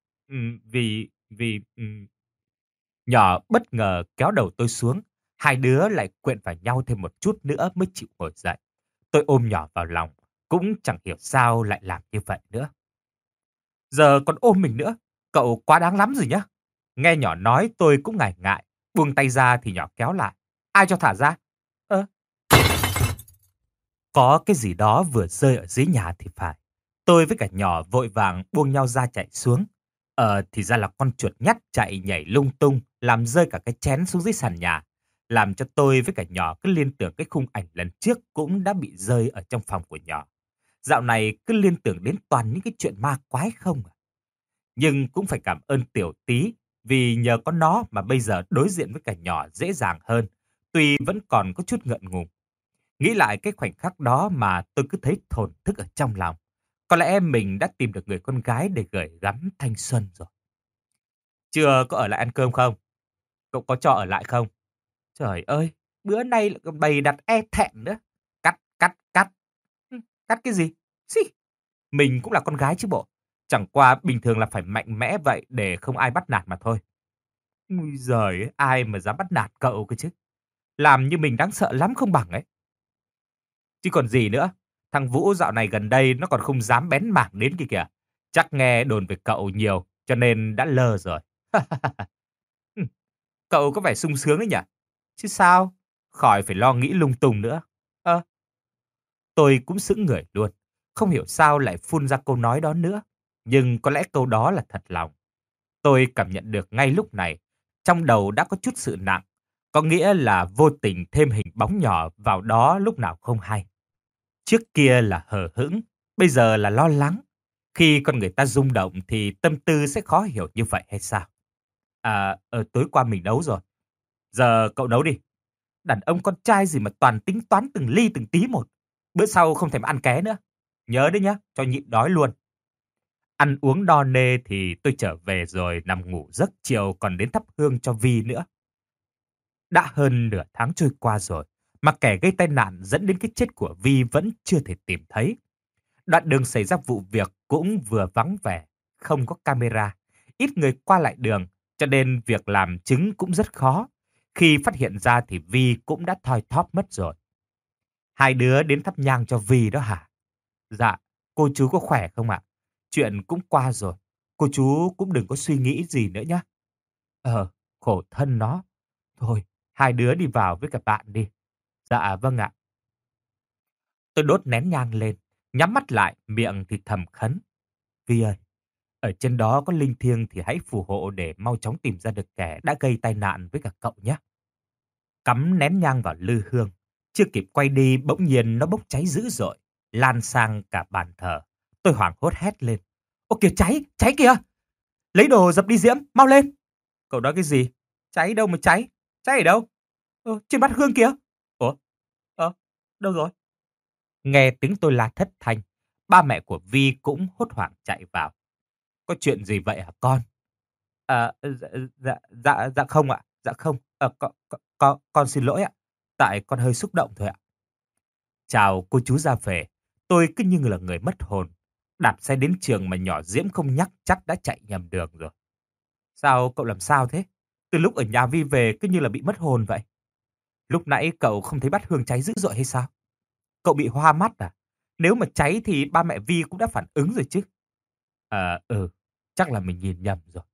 vì... Nhỏ bất ngờ kéo đầu tôi xuống. Hai đứa lại quyện vào nhau thêm một chút nữa mới chịu ngồi dậy. Tôi ôm nhỏ vào lòng. Cũng chẳng hiểu sao lại làm như vậy nữa. Giờ còn ôm mình nữa. Cậu quá đáng lắm rồi nhá. Nghe nhỏ nói tôi cũng ngại ngại. Buông tay ra thì nhỏ kéo lại. Ai cho thả ra? Có cái gì đó vừa rơi ở dưới nhà thì phải. Tôi với cả nhỏ vội vàng buông nhau ra chạy xuống. Thì ra là con chuột nhắt chạy nhảy lung tung, làm rơi cả cái chén xuống dưới sàn nhà. Làm cho tôi với cả nhỏ cứ liên tưởng cái khung ảnh lần trước cũng đã bị rơi ở trong phòng của nhỏ. Dạo này cứ liên tưởng đến toàn những cái chuyện ma quái không à. Nhưng cũng phải cảm ơn Tiểu Tí vì nhờ có nó mà bây giờ đối diện với cả nhỏ dễ dàng hơn, tuy vẫn còn có chút ngượng ngùng. Nghĩ lại cái khoảnh khắc đó mà tôi cứ thấy thổn thức ở trong lòng. Có lẽ mình đã tìm được người con gái để gửi gắm thanh xuân rồi. Chưa có ở lại ăn cơm không? Cậu có cho ở lại không? Trời ơi, bữa nay lại còn bày đặt e thẹn nữa. Cắt, cắt, cắt. Cắt cái gì? Xì, mình cũng là con gái chứ bộ. Chẳng qua bình thường là phải mạnh mẽ vậy để không ai bắt nạt mà thôi. Ui giời, ai mà dám bắt nạt cậu cơ chứ? Làm như mình đáng sợ lắm không bằng ấy. Chứ còn gì nữa, thằng Vũ dạo này gần đây nó còn không dám bén mảng đến kia kìa. Chắc nghe đồn về cậu nhiều, cho nên đã lơ rồi. Hừm, Cậu có vẻ sung sướng đấy nhỉ? Chứ sao? Khỏi phải lo nghĩ lung tung nữa. Ơ, tôi cũng sững người luôn. Không hiểu sao lại phun ra câu nói đó nữa. Nhưng có lẽ câu đó là thật lòng. Tôi cảm nhận được ngay lúc này, trong đầu đã có chút sự nặng. Có nghĩa là vô tình thêm hình bóng nhỏ vào đó lúc nào không hay. Trước kia là hờ hững, bây giờ là lo lắng. Khi con người ta rung động thì tâm tư sẽ khó hiểu như vậy hay sao? Tối qua mình đấu rồi. Giờ cậu đấu đi. Đàn ông con trai gì mà toàn tính toán từng ly từng tí một. Bữa sau không thèm ăn ké nữa. Nhớ đấy nhá, cho nhịn đói luôn. Ăn uống no nê thì tôi trở về rồi nằm ngủ giấc, chiều còn đến thắp hương cho Vi nữa. Đã hơn nửa tháng trôi qua rồi, mà kẻ gây tai nạn dẫn đến cái chết của Vi vẫn chưa thể tìm thấy. Đoạn đường xảy ra vụ việc cũng vừa vắng vẻ, không có camera, ít người qua lại đường, cho nên việc làm chứng cũng rất khó. Khi phát hiện ra thì Vi cũng đã thoi thóp mất rồi. Hai đứa đến thắp nhang cho Vi đó hả? Dạ, cô chú có khỏe không ạ? Chuyện cũng qua rồi, cô chú cũng đừng có suy nghĩ gì nữa nhé. Khổ thân nó. Thôi, hai đứa đi vào với cả bạn đi. Dạ vâng ạ. Tôi đốt nén nhang lên, nhắm mắt lại, miệng thì thầm khấn. Vi ơi, ở trên đó có linh thiêng thì hãy phù hộ để mau chóng tìm ra được kẻ đã gây tai nạn với cả cậu nhé. Cắm nén nhang vào lư hương, chưa kịp quay đi bỗng nhiên nó bốc cháy dữ dội, lan sang cả bàn thờ. Tôi hoảng hốt hét lên. Ô kìa cháy, cháy kìa! Lấy đồ dập đi diễm, mau lên! Cậu nói cái gì? Cháy đâu mà cháy? Cháy ở đâu? Trên bát hương kìa! Ủa? Đâu rồi? Nghe tiếng tôi la thất thanh, ba mẹ của Vi cũng hốt hoảng chạy vào. Có chuyện gì vậy hả con? Dạ không ạ. Dạ không. Con xin lỗi ạ. Tại con hơi xúc động thôi ạ. Chào cô chú ra về. Tôi cứ như là người mất hồn. Đạp xe đến trường mà nhỏ Diễm không nhắc chắc đã chạy nhầm đường rồi. Sao cậu làm sao thế? Từ lúc ở nhà Vi về cứ như là bị mất hồn vậy. Lúc nãy cậu không thấy bát hương cháy dữ dội hay sao? Cậu bị hoa mắt à? Nếu mà cháy thì ba mẹ Vi cũng đã phản ứng rồi chứ. Chắc là mình nhìn nhầm rồi.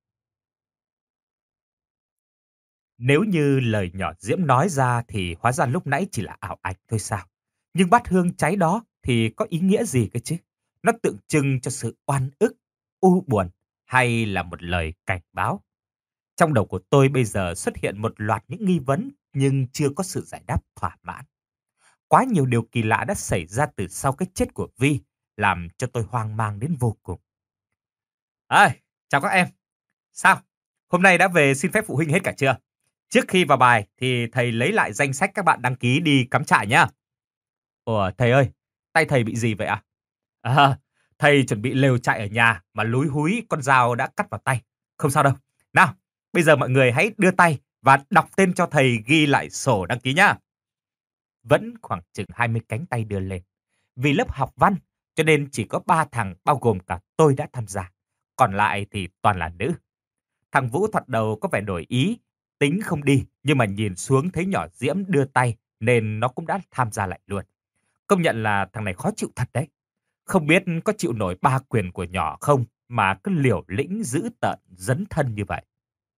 Nếu như lời nhỏ Diễm nói ra thì hóa ra lúc nãy chỉ là ảo ảnh thôi sao? Nhưng bát hương cháy đó thì có ý nghĩa gì cơ chứ? Nó tượng trưng cho sự oan ức, u buồn hay là một lời cảnh báo? Trong đầu của tôi bây giờ xuất hiện một loạt những nghi vấn nhưng chưa có sự giải đáp thỏa mãn. Quá nhiều điều kỳ lạ đã xảy ra từ sau cái chết của Vi, làm cho tôi hoang mang đến vô cùng. Chào các em. Sao? Hôm nay đã về xin phép phụ huynh hết cả chưa? Trước khi vào bài thì thầy lấy lại danh sách các bạn đăng ký đi cắm trại nhá. Ủa thầy ơi, tay thầy bị gì vậy ạ? Thầy chuẩn bị lều trại ở nhà mà lúi húi con dao đã cắt vào tay. Không sao đâu. Nào, bây giờ mọi người hãy đưa tay và đọc tên cho thầy ghi lại sổ đăng ký nhá. Vẫn khoảng chừng 20 cánh tay đưa lên. Vì lớp học văn cho nên chỉ có 3 thằng bao gồm cả tôi đã tham gia. Còn lại thì toàn là nữ. Thằng Vũ thoạt đầu có vẻ đổi ý, tính không đi, nhưng mà nhìn xuống thấy nhỏ Diễm đưa tay nên nó cũng đã tham gia lại luôn. Công nhận là thằng này khó chịu thật đấy. Không biết có chịu nổi ba quyền của nhỏ không mà cứ liều lĩnh giữ tợn dấn thân như vậy.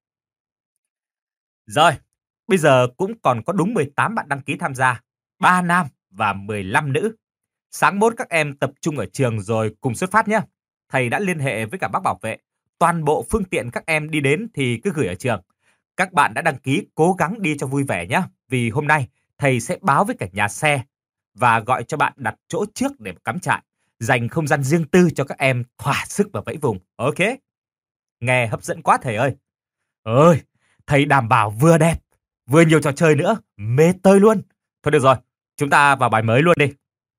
Rồi, bây giờ cũng còn có đúng 18 bạn đăng ký tham gia, 3 nam và 15 nữ. Sáng mốt các em tập trung ở trường rồi cùng xuất phát nhé. Thầy đã liên hệ với cả bác bảo vệ. Toàn bộ phương tiện các em đi đến thì cứ gửi ở trường. Các bạn đã đăng ký cố gắng đi cho vui vẻ nhé. Vì hôm nay thầy sẽ báo với cả nhà xe và gọi cho bạn đặt chỗ trước để cắm trại. dành không gian riêng tư cho các em thỏa sức và vẫy vùng. Ok, nghe hấp dẫn quá thầy ơi. Ơi, thầy đảm bảo vừa đẹp, vừa nhiều trò chơi nữa, mê tơi luôn. Thôi được rồi, chúng ta vào bài mới luôn đi.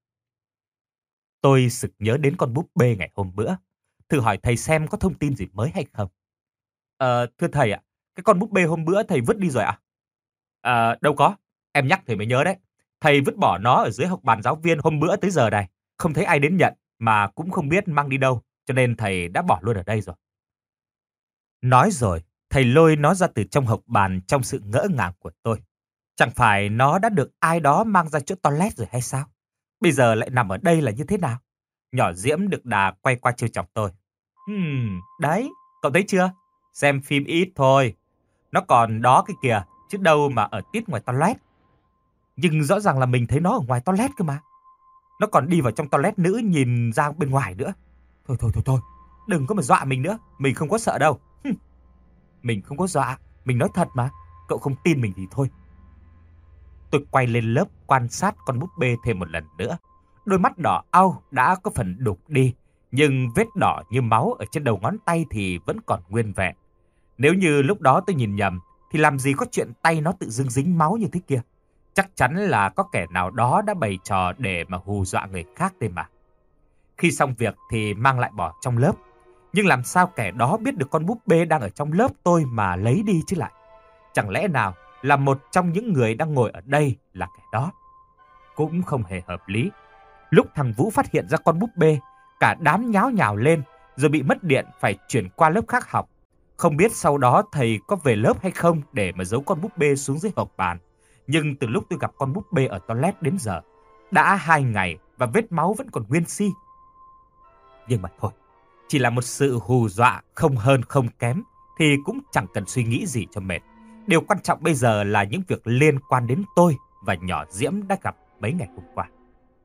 Tôi sực nhớ đến con búp bê ngày hôm bữa, thử hỏi thầy xem có thông tin gì mới hay không. Thưa thầy ạ, cái con búp bê hôm bữa thầy vứt đi rồi ạ? Đâu có, em nhắc thầy mới nhớ đấy. Thầy vứt bỏ nó ở dưới hộc bàn giáo viên hôm bữa tới giờ này, không thấy ai đến nhận mà cũng không biết mang đi đâu, cho nên thầy đã bỏ luôn ở đây rồi. Nói rồi, thầy lôi nó ra từ trong hộc bàn trong sự ngỡ ngàng của tôi. Chẳng phải nó đã được ai đó mang ra chỗ toilet rồi hay sao? Bây giờ lại nằm ở đây là như thế nào? Nhỏ Diễm được đà quay qua trêu chọc tôi. Đấy, cậu thấy chưa? Xem phim ít thôi. Nó còn đó cái kìa, chứ đâu mà ở tít ngoài toilet. Nhưng rõ ràng là mình thấy nó ở ngoài toilet cơ mà. Nó còn đi vào trong toilet nữ nhìn ra bên ngoài nữa. Thôi, đừng có mà dọa mình nữa, mình không có sợ đâu. Mình không có dọa, mình nói thật mà, cậu không tin mình thì thôi. Tôi quay lên lớp quan sát con búp bê thêm một lần nữa. Đôi mắt đỏ au đã có phần đục đi, nhưng vết đỏ như máu ở trên đầu ngón tay thì vẫn còn nguyên vẹn. Nếu như lúc đó tôi nhìn nhầm, thì làm gì có chuyện tay nó tự dưng dính máu như thế kia. Chắc chắn là có kẻ nào đó đã bày trò để mà hù dọa người khác đây mà. Khi xong việc thì mang lại bỏ trong lớp. Nhưng làm sao kẻ đó biết được con búp bê đang ở trong lớp tôi mà lấy đi chứ lại? Chẳng lẽ nào là một trong những người đang ngồi ở đây là kẻ đó? Cũng không hề hợp lý. Lúc thằng Vũ phát hiện ra con búp bê, cả đám nháo nhào lên, rồi bị mất điện phải chuyển qua lớp khác học. Không biết sau đó thầy có về lớp hay không để mà giấu con búp bê xuống dưới hộc bàn. Nhưng từ lúc tôi gặp con búp bê ở toilet đến giờ, đã 2 ngày và vết máu vẫn còn nguyên si. Nhưng mà thôi, chỉ là một sự hù dọa không hơn không kém thì cũng chẳng cần suy nghĩ gì cho mệt. Điều quan trọng bây giờ là những việc liên quan đến tôi và nhỏ Diễm đã gặp mấy ngày hôm qua.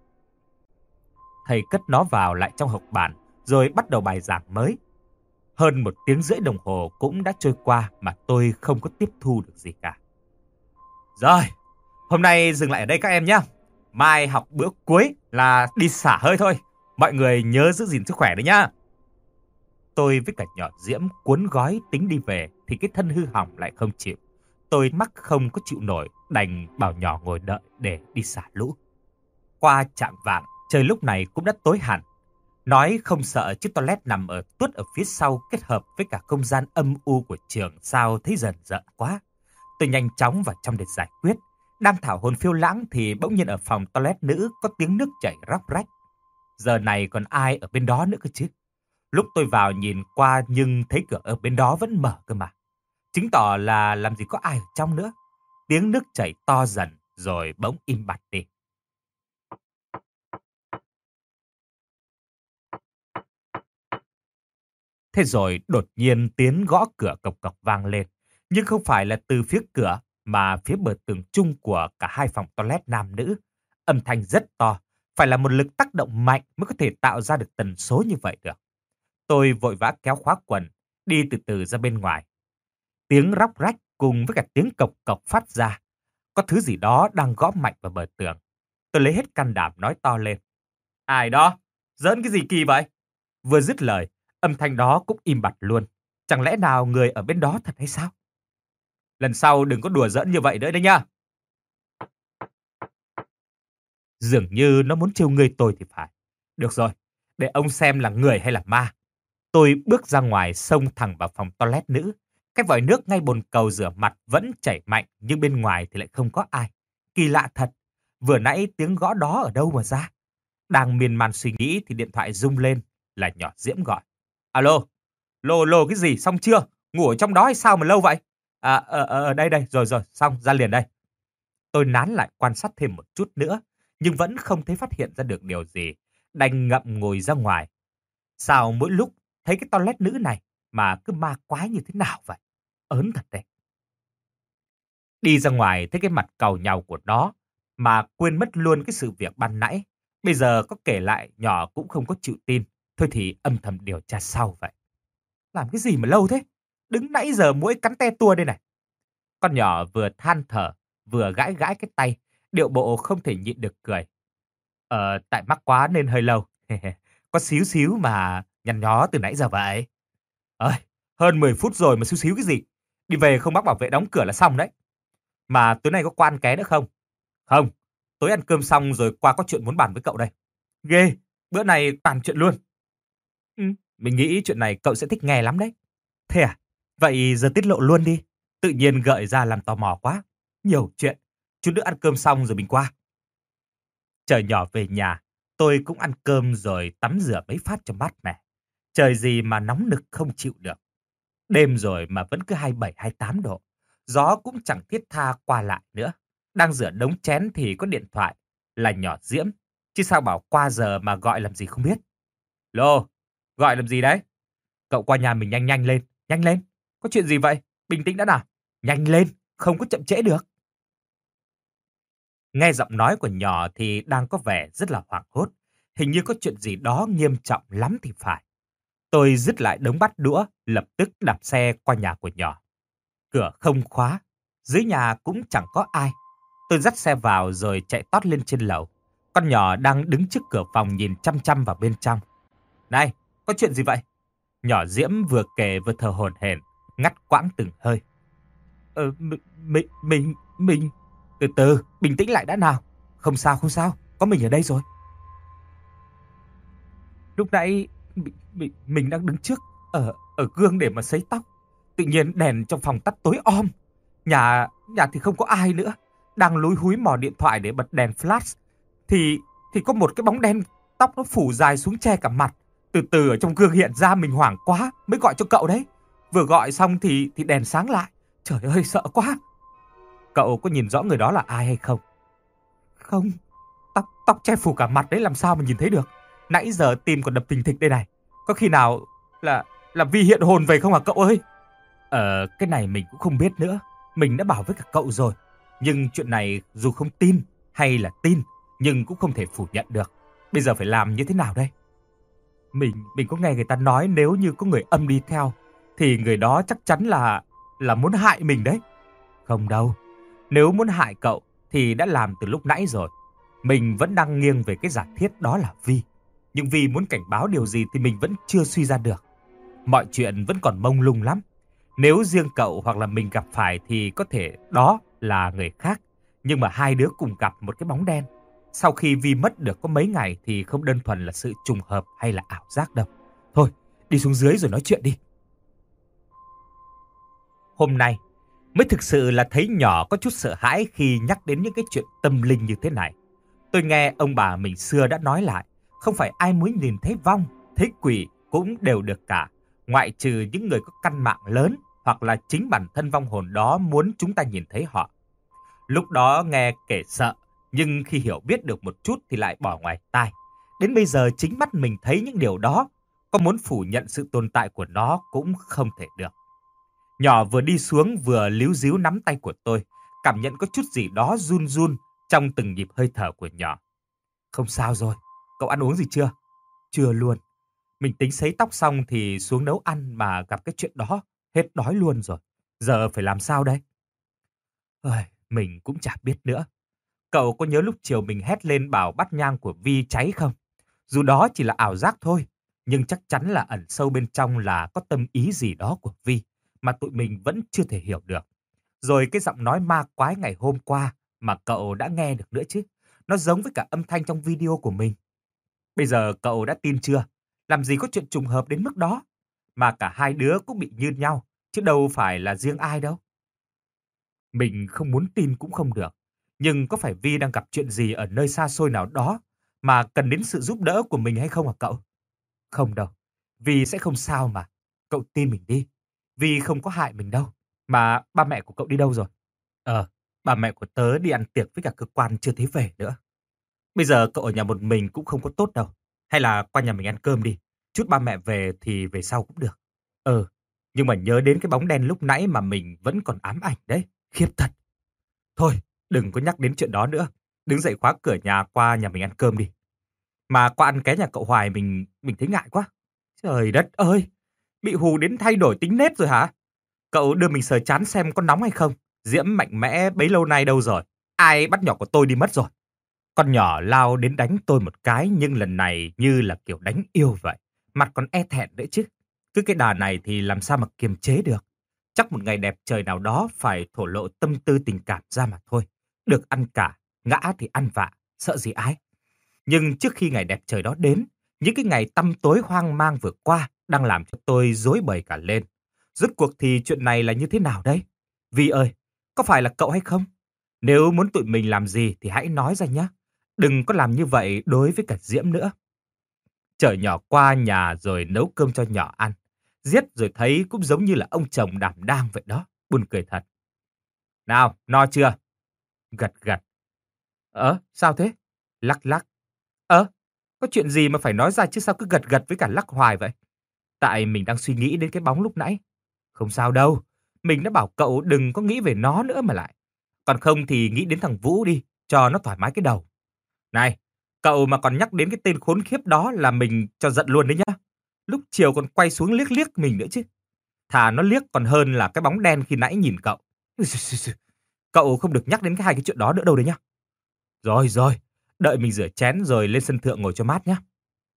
Thầy cất nó vào lại trong hộc bàn rồi bắt đầu bài giảng mới. Hơn 1 tiếng rưỡi đồng hồ cũng đã trôi qua mà tôi không có tiếp thu được gì cả. Rồi, hôm nay dừng lại ở đây các em nhé. Mai học bữa cuối là đi xả hơi thôi. Mọi người nhớ giữ gìn sức khỏe đấy nhá. Tôi với cả nhỏ Diễm cuốn gói tính đi về thì cái thân hư hỏng lại không chịu. Tôi mắc không có chịu nổi, đành bảo nhỏ ngồi đợi để đi xả lũ. Qua chạng vạng, trời lúc này cũng đã tối hẳn. Nói không sợ chiếc toilet nằm ở tuốt ở phía sau kết hợp với cả không gian âm u của trường sao thấy dần dợn quá. Tôi nhanh chóng vào trong để giải quyết. Đang thảo hồn phiêu lãng thì bỗng nhiên ở phòng toilet nữ có tiếng nước chảy róc rách. Giờ này còn ai ở bên đó nữa cơ chứ? Lúc tôi vào nhìn qua nhưng thấy cửa ở bên đó vẫn mở cơ mà. Chứng tỏ là làm gì có ai ở trong nữa. Tiếng nước chảy to dần rồi bỗng im bặt đi. Thế rồi đột nhiên tiếng gõ cửa cộc cộc vang lên. Nhưng không phải là từ phía cửa mà phía bờ tường chung của cả hai phòng toilet nam nữ. Âm thanh rất to, phải là một lực tác động mạnh mới có thể tạo ra được tần số như vậy được. Tôi vội vã kéo khóa quần, đi từ từ ra bên ngoài. Tiếng róc rách cùng với cả tiếng cộc cộc phát ra. Có thứ gì đó đang gõ mạnh vào bờ tường. Tôi lấy hết can đảm nói to lên. Ai đó? Giỡn cái gì kỳ vậy? Vừa dứt lời, âm thanh đó cũng im bặt luôn. Chẳng lẽ nào người ở bên đó thật hay sao? Lần sau đừng có đùa giỡn như vậy nữa đấy nhá. Dường như nó muốn trêu ngươi tôi thì phải. Được rồi, để ông xem là người hay là ma. Tôi bước ra ngoài xông thẳng vào phòng toilet nữ. Cái vòi nước ngay bồn cầu rửa mặt vẫn chảy mạnh nhưng bên ngoài thì lại không có ai. Kỳ lạ thật, vừa nãy tiếng gõ đó ở đâu mà ra? Đang miên man suy nghĩ thì điện thoại rung lên là nhỏ Diễm gọi. Alo, lô lô cái gì xong chưa? Ngủ ở trong đó hay sao mà lâu vậy? Đây, rồi, xong, ra liền đây. Tôi nán lại quan sát thêm một chút nữa, nhưng vẫn không thấy phát hiện ra được điều gì. Đành ngậm ngùi ra ngoài. Sao mỗi lúc thấy cái toilet nữ này mà cứ ma quái như thế nào vậy? Ớn thật đấy. Đi ra ngoài thấy cái mặt càu nhàu của nó mà quên mất luôn cái sự việc ban nãy. Bây giờ có kể lại nhỏ cũng không có chịu tin. Thôi thì âm thầm điều tra sau vậy. Làm cái gì mà lâu thế? Đứng nãy giờ muỗi cắn te tua đây này. Con nhỏ vừa than thở, vừa gãi gãi cái tay, điệu bộ không thể nhịn được cười. Tại mắc quá nên hơi lâu. Có xíu xíu mà nhăn nhó từ nãy giờ vậy. Ơi, hơn 10 phút rồi mà xíu xíu cái gì? Đi về không bác bảo vệ đóng cửa là xong đấy. Mà tối nay có qua ăn ké nữa không? Không, tối ăn cơm xong rồi qua có chuyện muốn bàn với cậu đây. Ghê, bữa này toàn chuyện luôn. Ừ, mình nghĩ chuyện này cậu sẽ thích nghe lắm đấy. Thế à? Vậy giờ tiết lộ luôn đi. Tự nhiên gợi ra làm tò mò quá. Nhiều chuyện. Chút nữa ăn cơm xong rồi mình qua. Trời nhỏ về nhà, tôi cũng ăn cơm rồi tắm rửa mấy phát cho mát mẻ. Trời gì mà nóng nực không chịu được. Đêm rồi mà vẫn cứ 27, 28 độ. Gió cũng chẳng thiết tha qua lại nữa. Đang rửa đống chén thì có điện thoại. Là nhỏ Diễm. Chứ sao bảo qua giờ mà gọi làm gì không biết. Lô, gọi làm gì đấy? Cậu qua nhà mình nhanh nhanh lên. Nhanh lên. Có chuyện gì vậy? Bình tĩnh đã nào. Nhanh lên, không có chậm trễ được. Nghe giọng nói của nhỏ thì đang có vẻ rất là hoảng hốt. Hình như có chuyện gì đó nghiêm trọng lắm thì phải. Tôi dứt lại đống bát đũa, lập tức đạp xe qua nhà của nhỏ. Cửa không khóa, dưới nhà cũng chẳng có ai. Tôi dắt xe vào rồi chạy tót lên trên lầu. Con nhỏ đang đứng trước cửa phòng nhìn chăm chăm vào bên trong. Này, có chuyện gì vậy? Nhỏ Diễm vừa kể vừa thở hổn hển, ngắt quãng từng hơi. Mình... Từ từ, bình tĩnh lại đã nào. Không sao, không sao, có mình ở đây rồi. Lúc nãy mình đang đứng trước ở gương để mà sấy tóc. Tự nhiên đèn trong phòng tắt tối om. Nhà thì không có ai nữa. Đang lúi húi mò điện thoại để bật đèn flash thì có một cái bóng đen, tóc nó phủ dài xuống che cả mặt. Từ từ ở trong gương hiện ra, mình hoảng quá mới gọi cho cậu đấy. Vừa gọi xong thì đèn sáng lại. Trời ơi sợ quá. Cậu có nhìn rõ người đó là ai hay không? Không, tóc che phủ cả mặt đấy, làm sao mà nhìn thấy được. Nãy giờ tim còn đập thình thịch đây này. Có khi nào là Vi hiện hồn về không hả cậu ơi? Cái này mình cũng không biết nữa. Mình đã bảo với cả cậu rồi. Nhưng chuyện này dù không tin hay là tin, nhưng cũng không thể phủ nhận được. Bây giờ phải làm như thế nào đây? Mình có nghe người ta nói nếu như có người âm đi theo thì người đó chắc chắn là muốn hại mình đấy. Không đâu. Nếu muốn hại cậu thì đã làm từ lúc nãy rồi. Mình vẫn đang nghiêng về cái giả thiết đó là Vi. Nhưng Vi muốn cảnh báo điều gì thì mình vẫn chưa suy ra được. Mọi chuyện vẫn còn mông lung lắm. Nếu riêng cậu hoặc là mình gặp phải thì có thể đó là người khác. Nhưng mà hai đứa cùng gặp một cái bóng đen. Sau khi Vi mất được có mấy ngày thì không đơn thuần là sự trùng hợp hay là ảo giác đâu. Thôi, đi xuống dưới rồi nói chuyện đi. Hôm nay mới thực sự là thấy nhỏ có chút sợ hãi khi nhắc đến những cái chuyện tâm linh như thế này. Tôi nghe ông bà mình xưa đã nói lại, không phải ai muốn nhìn thấy vong, thấy quỷ cũng đều được cả, ngoại trừ những người có căn mạng lớn hoặc là chính bản thân vong hồn đó muốn chúng ta nhìn thấy họ. Lúc đó nghe kể sợ, nhưng khi hiểu biết được một chút thì lại bỏ ngoài tai. Đến bây giờ chính mắt mình thấy những điều đó, có muốn phủ nhận sự tồn tại của nó cũng không thể được. Nhỏ vừa đi xuống vừa líu díu nắm tay của tôi, cảm nhận có chút gì đó run run trong từng nhịp hơi thở của nhỏ. Không sao rồi, cậu ăn uống gì chưa? Chưa luôn. Mình tính sấy tóc xong thì xuống nấu ăn mà gặp cái chuyện đó, hết đói luôn rồi. Giờ phải làm sao đây? Mình cũng chả biết nữa. Cậu có nhớ lúc chiều mình hét lên bảo bát nhang của Vi cháy không? Dù đó chỉ là ảo giác thôi, nhưng chắc chắn là ẩn sâu bên trong là có tâm ý gì đó của Vi mà tụi mình vẫn chưa thể hiểu được. Rồi cái giọng nói ma quái ngày hôm qua mà cậu đã nghe được nữa chứ. Nó giống với cả âm thanh trong video của mình. Bây giờ cậu đã tin chưa? Làm gì có chuyện trùng hợp đến mức đó. Mà cả hai đứa cũng bị như nhau, chứ đâu phải là riêng ai đâu. Mình không muốn tin cũng không được. Nhưng có phải Vi đang gặp chuyện gì ở nơi xa xôi nào đó mà cần đến sự giúp đỡ của mình hay không hả cậu? Không đâu. Vi sẽ không sao mà. Cậu tin mình đi. Vi không có hại mình đâu. Mà ba mẹ của cậu đi đâu rồi? Ba mẹ của tớ đi ăn tiệc với cả cơ quan chưa thấy về nữa. Bây giờ cậu ở nhà một mình cũng không có tốt đâu. Hay là qua nhà mình ăn cơm đi. Chút ba mẹ về thì về sau cũng được. Nhưng mà nhớ đến cái bóng đen lúc nãy mà mình vẫn còn ám ảnh đấy. Khiếp thật. Thôi, đừng có nhắc đến chuyện đó nữa. Đứng dậy khóa cửa nhà qua nhà mình ăn cơm đi. Mà qua ăn cái nhà cậu Hoài mình thấy ngại quá. Trời đất ơi, bị hù đến thay đổi tính nết rồi hả? Cậu đưa mình sờ chán xem có nóng hay không. Diễm mạnh mẽ bấy lâu nay đâu rồi? Ai bắt nhỏ của tôi đi mất rồi? Con nhỏ lao đến đánh tôi một cái, nhưng lần này như là kiểu đánh yêu vậy. Mặt còn e thẹn nữa chứ. Cứ cái đà này thì làm sao mà kiềm chế được. Chắc một ngày đẹp trời nào đó phải thổ lộ tâm tư tình cảm ra mà thôi. Được ăn cả, ngã thì ăn vạ, sợ gì ai. Nhưng trước khi ngày đẹp trời đó đến, những cái ngày tăm tối hoang mang vừa qua đang làm cho tôi rối bời cả lên. Rốt cuộc thì chuyện này là như thế nào đây? Vi ơi, có phải là cậu hay không? Nếu muốn tụi mình làm gì thì hãy nói ra nhé. Đừng có làm như vậy đối với cả Diễm nữa. Chở nhỏ qua nhà rồi nấu cơm cho nhỏ ăn. Giết rồi thấy cũng giống như là ông chồng đảm đang vậy đó. Buồn cười thật. Nào, no chưa? Gật gật. Sao thế? Lắc lắc. Có chuyện gì mà phải nói ra chứ sao cứ gật gật với cả lắc hoài vậy? Tại mình đang suy nghĩ đến cái bóng lúc nãy. Không sao đâu. Mình đã bảo cậu đừng có nghĩ về nó nữa mà lại. Còn không thì nghĩ đến thằng Vũ đi, cho nó thoải mái cái đầu. Này, cậu mà còn nhắc đến cái tên khốn khiếp đó là mình cho giận luôn đấy nhá. Lúc chiều còn quay xuống liếc liếc mình nữa chứ. Thà nó liếc còn hơn là cái bóng đen khi nãy nhìn cậu. Cậu không được nhắc đến hai cái chuyện đó nữa đâu đấy nhá. Rồi rồi, đợi mình rửa chén rồi lên sân thượng ngồi cho mát nhá.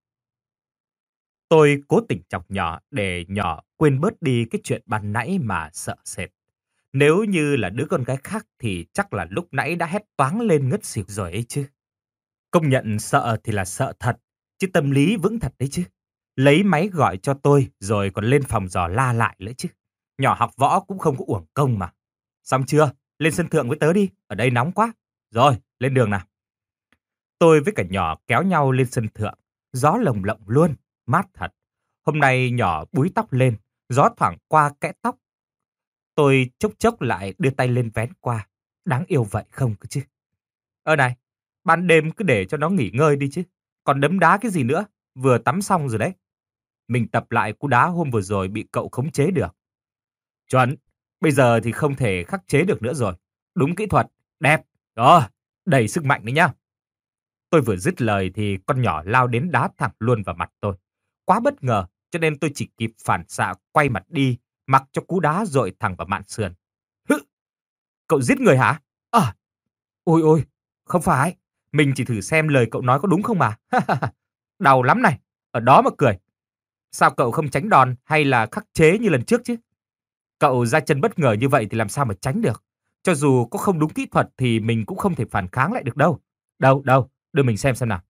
Tôi cố tình chọc nhỏ để nhỏ quên bớt đi cái chuyện ban nãy mà sợ sệt. Nếu như là đứa con gái khác thì chắc là lúc nãy đã hét toáng lên ngất xỉu rồi ấy chứ. Công nhận sợ thì là sợ thật, chứ tâm lý vững thật đấy chứ. Lấy máy gọi cho tôi rồi còn lên phòng dò la lại nữa chứ. Nhỏ học võ cũng không có uổng công mà. Xong chưa? Lên sân thượng với tớ đi, ở đây nóng quá. Rồi, lên đường nào. Tôi với cả nhỏ kéo nhau lên sân thượng. Gió lồng lộng luôn, mát thật. Hôm nay nhỏ búi tóc lên, gió thoảng qua kẽ tóc. Tôi chốc chốc lại đưa tay lên vén qua. Đáng yêu vậy không cơ chứ. Này, ban đêm cứ để cho nó nghỉ ngơi đi chứ. Còn đấm đá cái gì nữa, vừa tắm xong rồi đấy. Mình tập lại cú đá hôm vừa rồi bị cậu khống chế được. Chuẩn, bây giờ thì không thể khắc chế được nữa rồi. Đúng kỹ thuật, đẹp, đó, đầy sức mạnh đấy nhá. Tôi vừa dứt lời thì con nhỏ lao đến đá thẳng luôn vào mặt tôi. Quá bất ngờ, cho nên tôi chỉ kịp phản xạ quay mặt đi, mặc cho cú đá dội thẳng vào mạn sườn. Hự! Cậu giết người hả? Ôi ôi, không phải. Mình chỉ thử xem lời cậu nói có đúng không mà. Đau lắm này, ở đó mà cười. Sao cậu không tránh đòn hay là khắc chế như lần trước chứ? Cậu ra chân bất ngờ như vậy thì làm sao mà tránh được. Cho dù có không đúng kỹ thuật thì mình cũng không thể phản kháng lại được đâu. Đâu, đâu, đưa mình xem nào.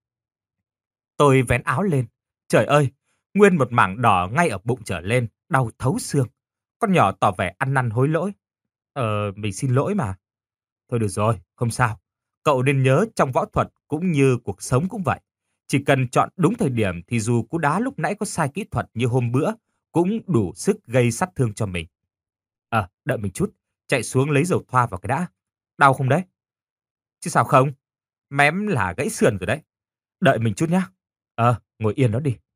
Tôi vén áo lên. Trời ơi, nguyên một mảng đỏ ngay ở bụng trở lên, đau thấu xương. Con nhỏ tỏ vẻ ăn năn hối lỗi. Mình xin lỗi mà. Thôi được rồi, không sao. Cậu nên nhớ trong võ thuật cũng như cuộc sống cũng vậy. Chỉ cần chọn đúng thời điểm thì dù cú đá lúc nãy có sai kỹ thuật như hôm bữa, cũng đủ sức gây sát thương cho mình. Đợi mình chút, chạy xuống lấy dầu thoa vào cái đã. Đau không đấy? Chứ sao không? Mém là gãy sườn rồi đấy. Đợi mình chút nhá. Ngồi yên đó đi.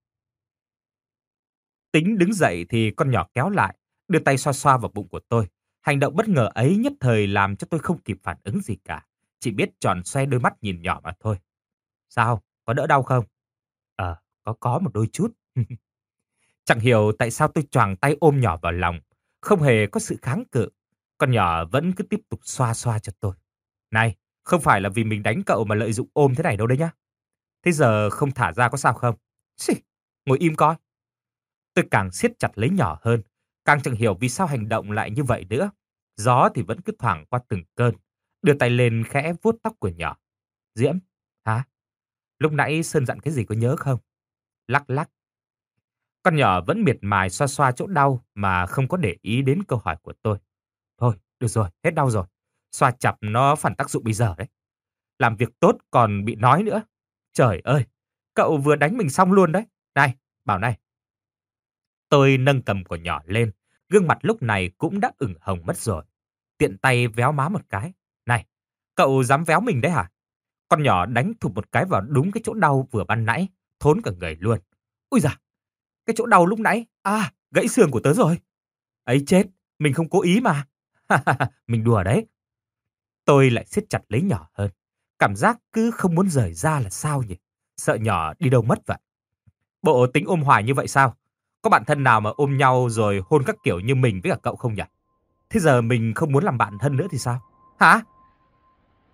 Tính đứng dậy thì con nhỏ kéo lại, đưa tay xoa xoa vào bụng của tôi. Hành động bất ngờ ấy nhất thời làm cho tôi không kịp phản ứng gì cả. Chỉ biết tròn xoe đôi mắt nhìn nhỏ mà thôi. Sao? Có đỡ đau không? Có một đôi chút. Chẳng hiểu tại sao tôi choàng tay ôm nhỏ vào lòng. Không hề có sự kháng cự. Con nhỏ vẫn cứ tiếp tục xoa xoa cho tôi. Này, không phải là vì mình đánh cậu mà lợi dụng ôm thế này đâu đấy nhá. Thế giờ không thả ra có sao không? Xì, ngồi im coi. Tôi càng siết chặt lấy nhỏ hơn, càng chẳng hiểu vì sao hành động lại như vậy nữa. Gió thì vẫn cứ thoảng qua từng cơn, đưa tay lên khẽ vuốt tóc của nhỏ. Diễm, hả? Lúc nãy Sơn dặn cái gì có nhớ không? Lắc lắc. Con nhỏ vẫn miệt mài xoa xoa chỗ đau mà không có để ý đến câu hỏi của tôi. Thôi, được rồi, hết đau rồi. Xoa chặt nó phản tác dụng bây giờ đấy. Làm việc tốt còn bị nói nữa. Trời ơi, cậu vừa đánh mình xong luôn đấy. Này, bảo này. Tôi nâng cầm của nhỏ lên, gương mặt lúc này cũng đã ửng hồng mất rồi. Tiện tay véo má một cái. Này, cậu dám véo mình đấy hả? Con nhỏ đánh thụp một cái vào đúng cái chỗ đau vừa ban nãy, thốn cả người luôn. Ui giời, cái chỗ đau lúc nãy, gãy xương của tớ rồi. Ấy chết, mình không cố ý mà. Mình đùa đấy. Tôi lại siết chặt lấy nhỏ hơn. Cảm giác cứ không muốn rời ra là sao nhỉ? Sợ nhỏ đi đâu mất vậy. Bộ tính ôm hoài như vậy sao? Có bạn thân nào mà ôm nhau rồi hôn các kiểu như mình với cả cậu không nhỉ? Thế giờ mình không muốn làm bạn thân nữa thì sao? Hả?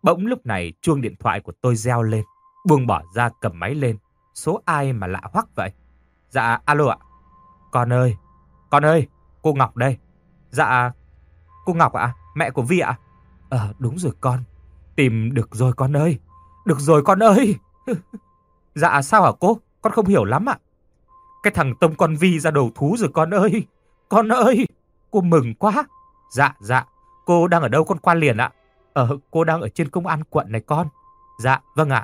Bỗng lúc này chuông điện thoại của tôi reo lên. Buông bỏ ra cầm máy lên. Số ai mà lạ hoắc vậy? Dạ, alo ạ. Con ơi, cô Ngọc đây. Dạ, cô Ngọc ạ, mẹ của Vi ạ. Đúng rồi con. Tìm được rồi con ơi. Được rồi con ơi. Dạ, sao hả cô? Con không hiểu lắm ạ. Cái thằng Tông con Vi ra đầu thú rồi con ơi. Con ơi, cô mừng quá. Dạ, cô đang ở đâu con qua liền ạ? Cô đang ở trên công an quận này con. Dạ, vâng ạ.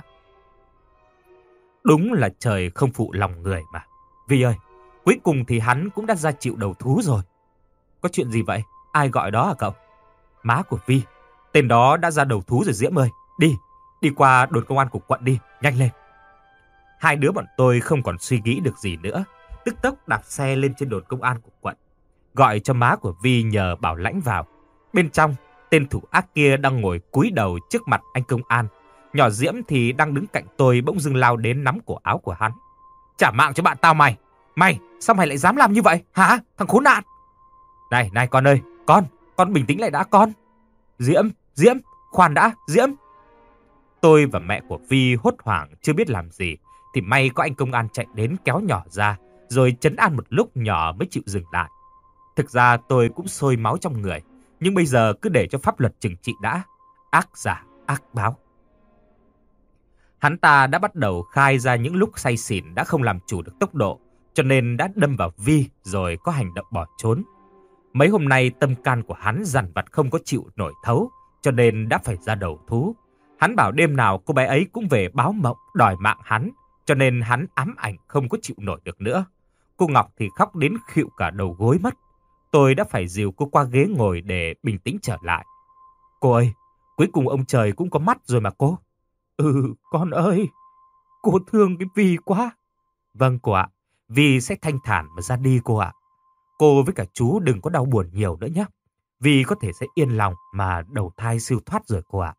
Đúng là trời không phụ lòng người mà. Vi ơi, cuối cùng thì hắn cũng đã ra chịu đầu thú rồi. Có chuyện gì vậy? Ai gọi đó hả cậu? Má của Vi. Tên đó đã ra đầu thú rồi Diễm ơi. Đi qua đồn công an của quận đi, nhanh lên. Hai đứa bọn tôi không còn suy nghĩ được gì nữa. Tức tốc đạp xe lên trên đồn công an của quận. Gọi cho má của Vi nhờ bảo lãnh vào. Bên trong, tên thủ ác kia đang ngồi cúi đầu trước mặt anh công an. Nhỏ Diễm thì đang đứng cạnh tôi bỗng dưng lao đến nắm cổ áo của hắn. Trả mạng cho bạn tao mày. Mày, sao mày lại dám làm như vậy? Hả? Thằng khốn nạn. Này con ơi, con bình tĩnh lại đã con. Diễm, khoan đã, Diễm. Tôi và mẹ của Vi hốt hoảng chưa biết làm gì. Thì may có anh công an chạy đến kéo nhỏ ra. Rồi trấn an một lúc nhỏ mới chịu dừng lại. Thực ra tôi cũng sôi máu trong người. Nhưng bây giờ cứ để cho pháp luật trừng trị đã. Ác giả, ác báo. Hắn ta đã bắt đầu khai ra những lúc say xỉn đã không làm chủ được tốc độ. Cho nên đã đâm vào Vi rồi có hành động bỏ trốn. Mấy hôm nay tâm can của hắn dằn vặt không có chịu nổi thấu. Cho nên đã phải ra đầu thú. Hắn bảo đêm nào cô bé ấy cũng về báo mộng đòi mạng hắn. Cho nên hắn ám ảnh không có chịu nổi được nữa. Cô Ngọc thì khóc đến khịu cả đầu gối mất. Tôi đã phải dìu cô qua ghế ngồi để bình tĩnh trở lại. Cô ơi, cuối cùng ông trời cũng có mắt rồi mà cô. Con ơi, cô thương cái Vi quá. Vâng cô ạ, Vi sẽ thanh thản mà ra đi cô ạ. Cô với cả chú đừng có đau buồn nhiều nữa nhé. Vi có thể sẽ yên lòng mà đầu thai siêu thoát rồi cô ạ.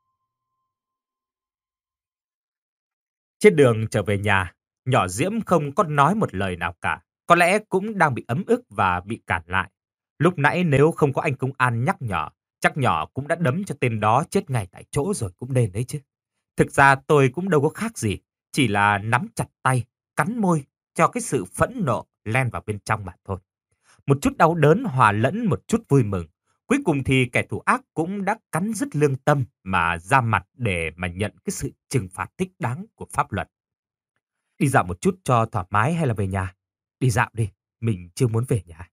Trên đường trở về nhà, nhỏ Diễm không có nói một lời nào cả. Có lẽ cũng đang bị ấm ức và bị cản lại. Lúc nãy nếu không có anh công an nhắc nhở, chắc nhỏ cũng đã đấm cho tên đó chết ngay tại chỗ rồi cũng nên đấy chứ. Thực ra tôi cũng đâu có khác gì, chỉ là nắm chặt tay, cắn môi cho cái sự phẫn nộ len vào bên trong mà thôi. Một chút đau đớn hòa lẫn một chút vui mừng. Cuối cùng thì kẻ thù ác cũng đã cắn rứt lương tâm mà ra mặt để mà nhận cái sự trừng phạt thích đáng của pháp luật. Đi dạo một chút cho thoải mái hay là về nhà? Đi dạo đi, mình chưa muốn về nhà.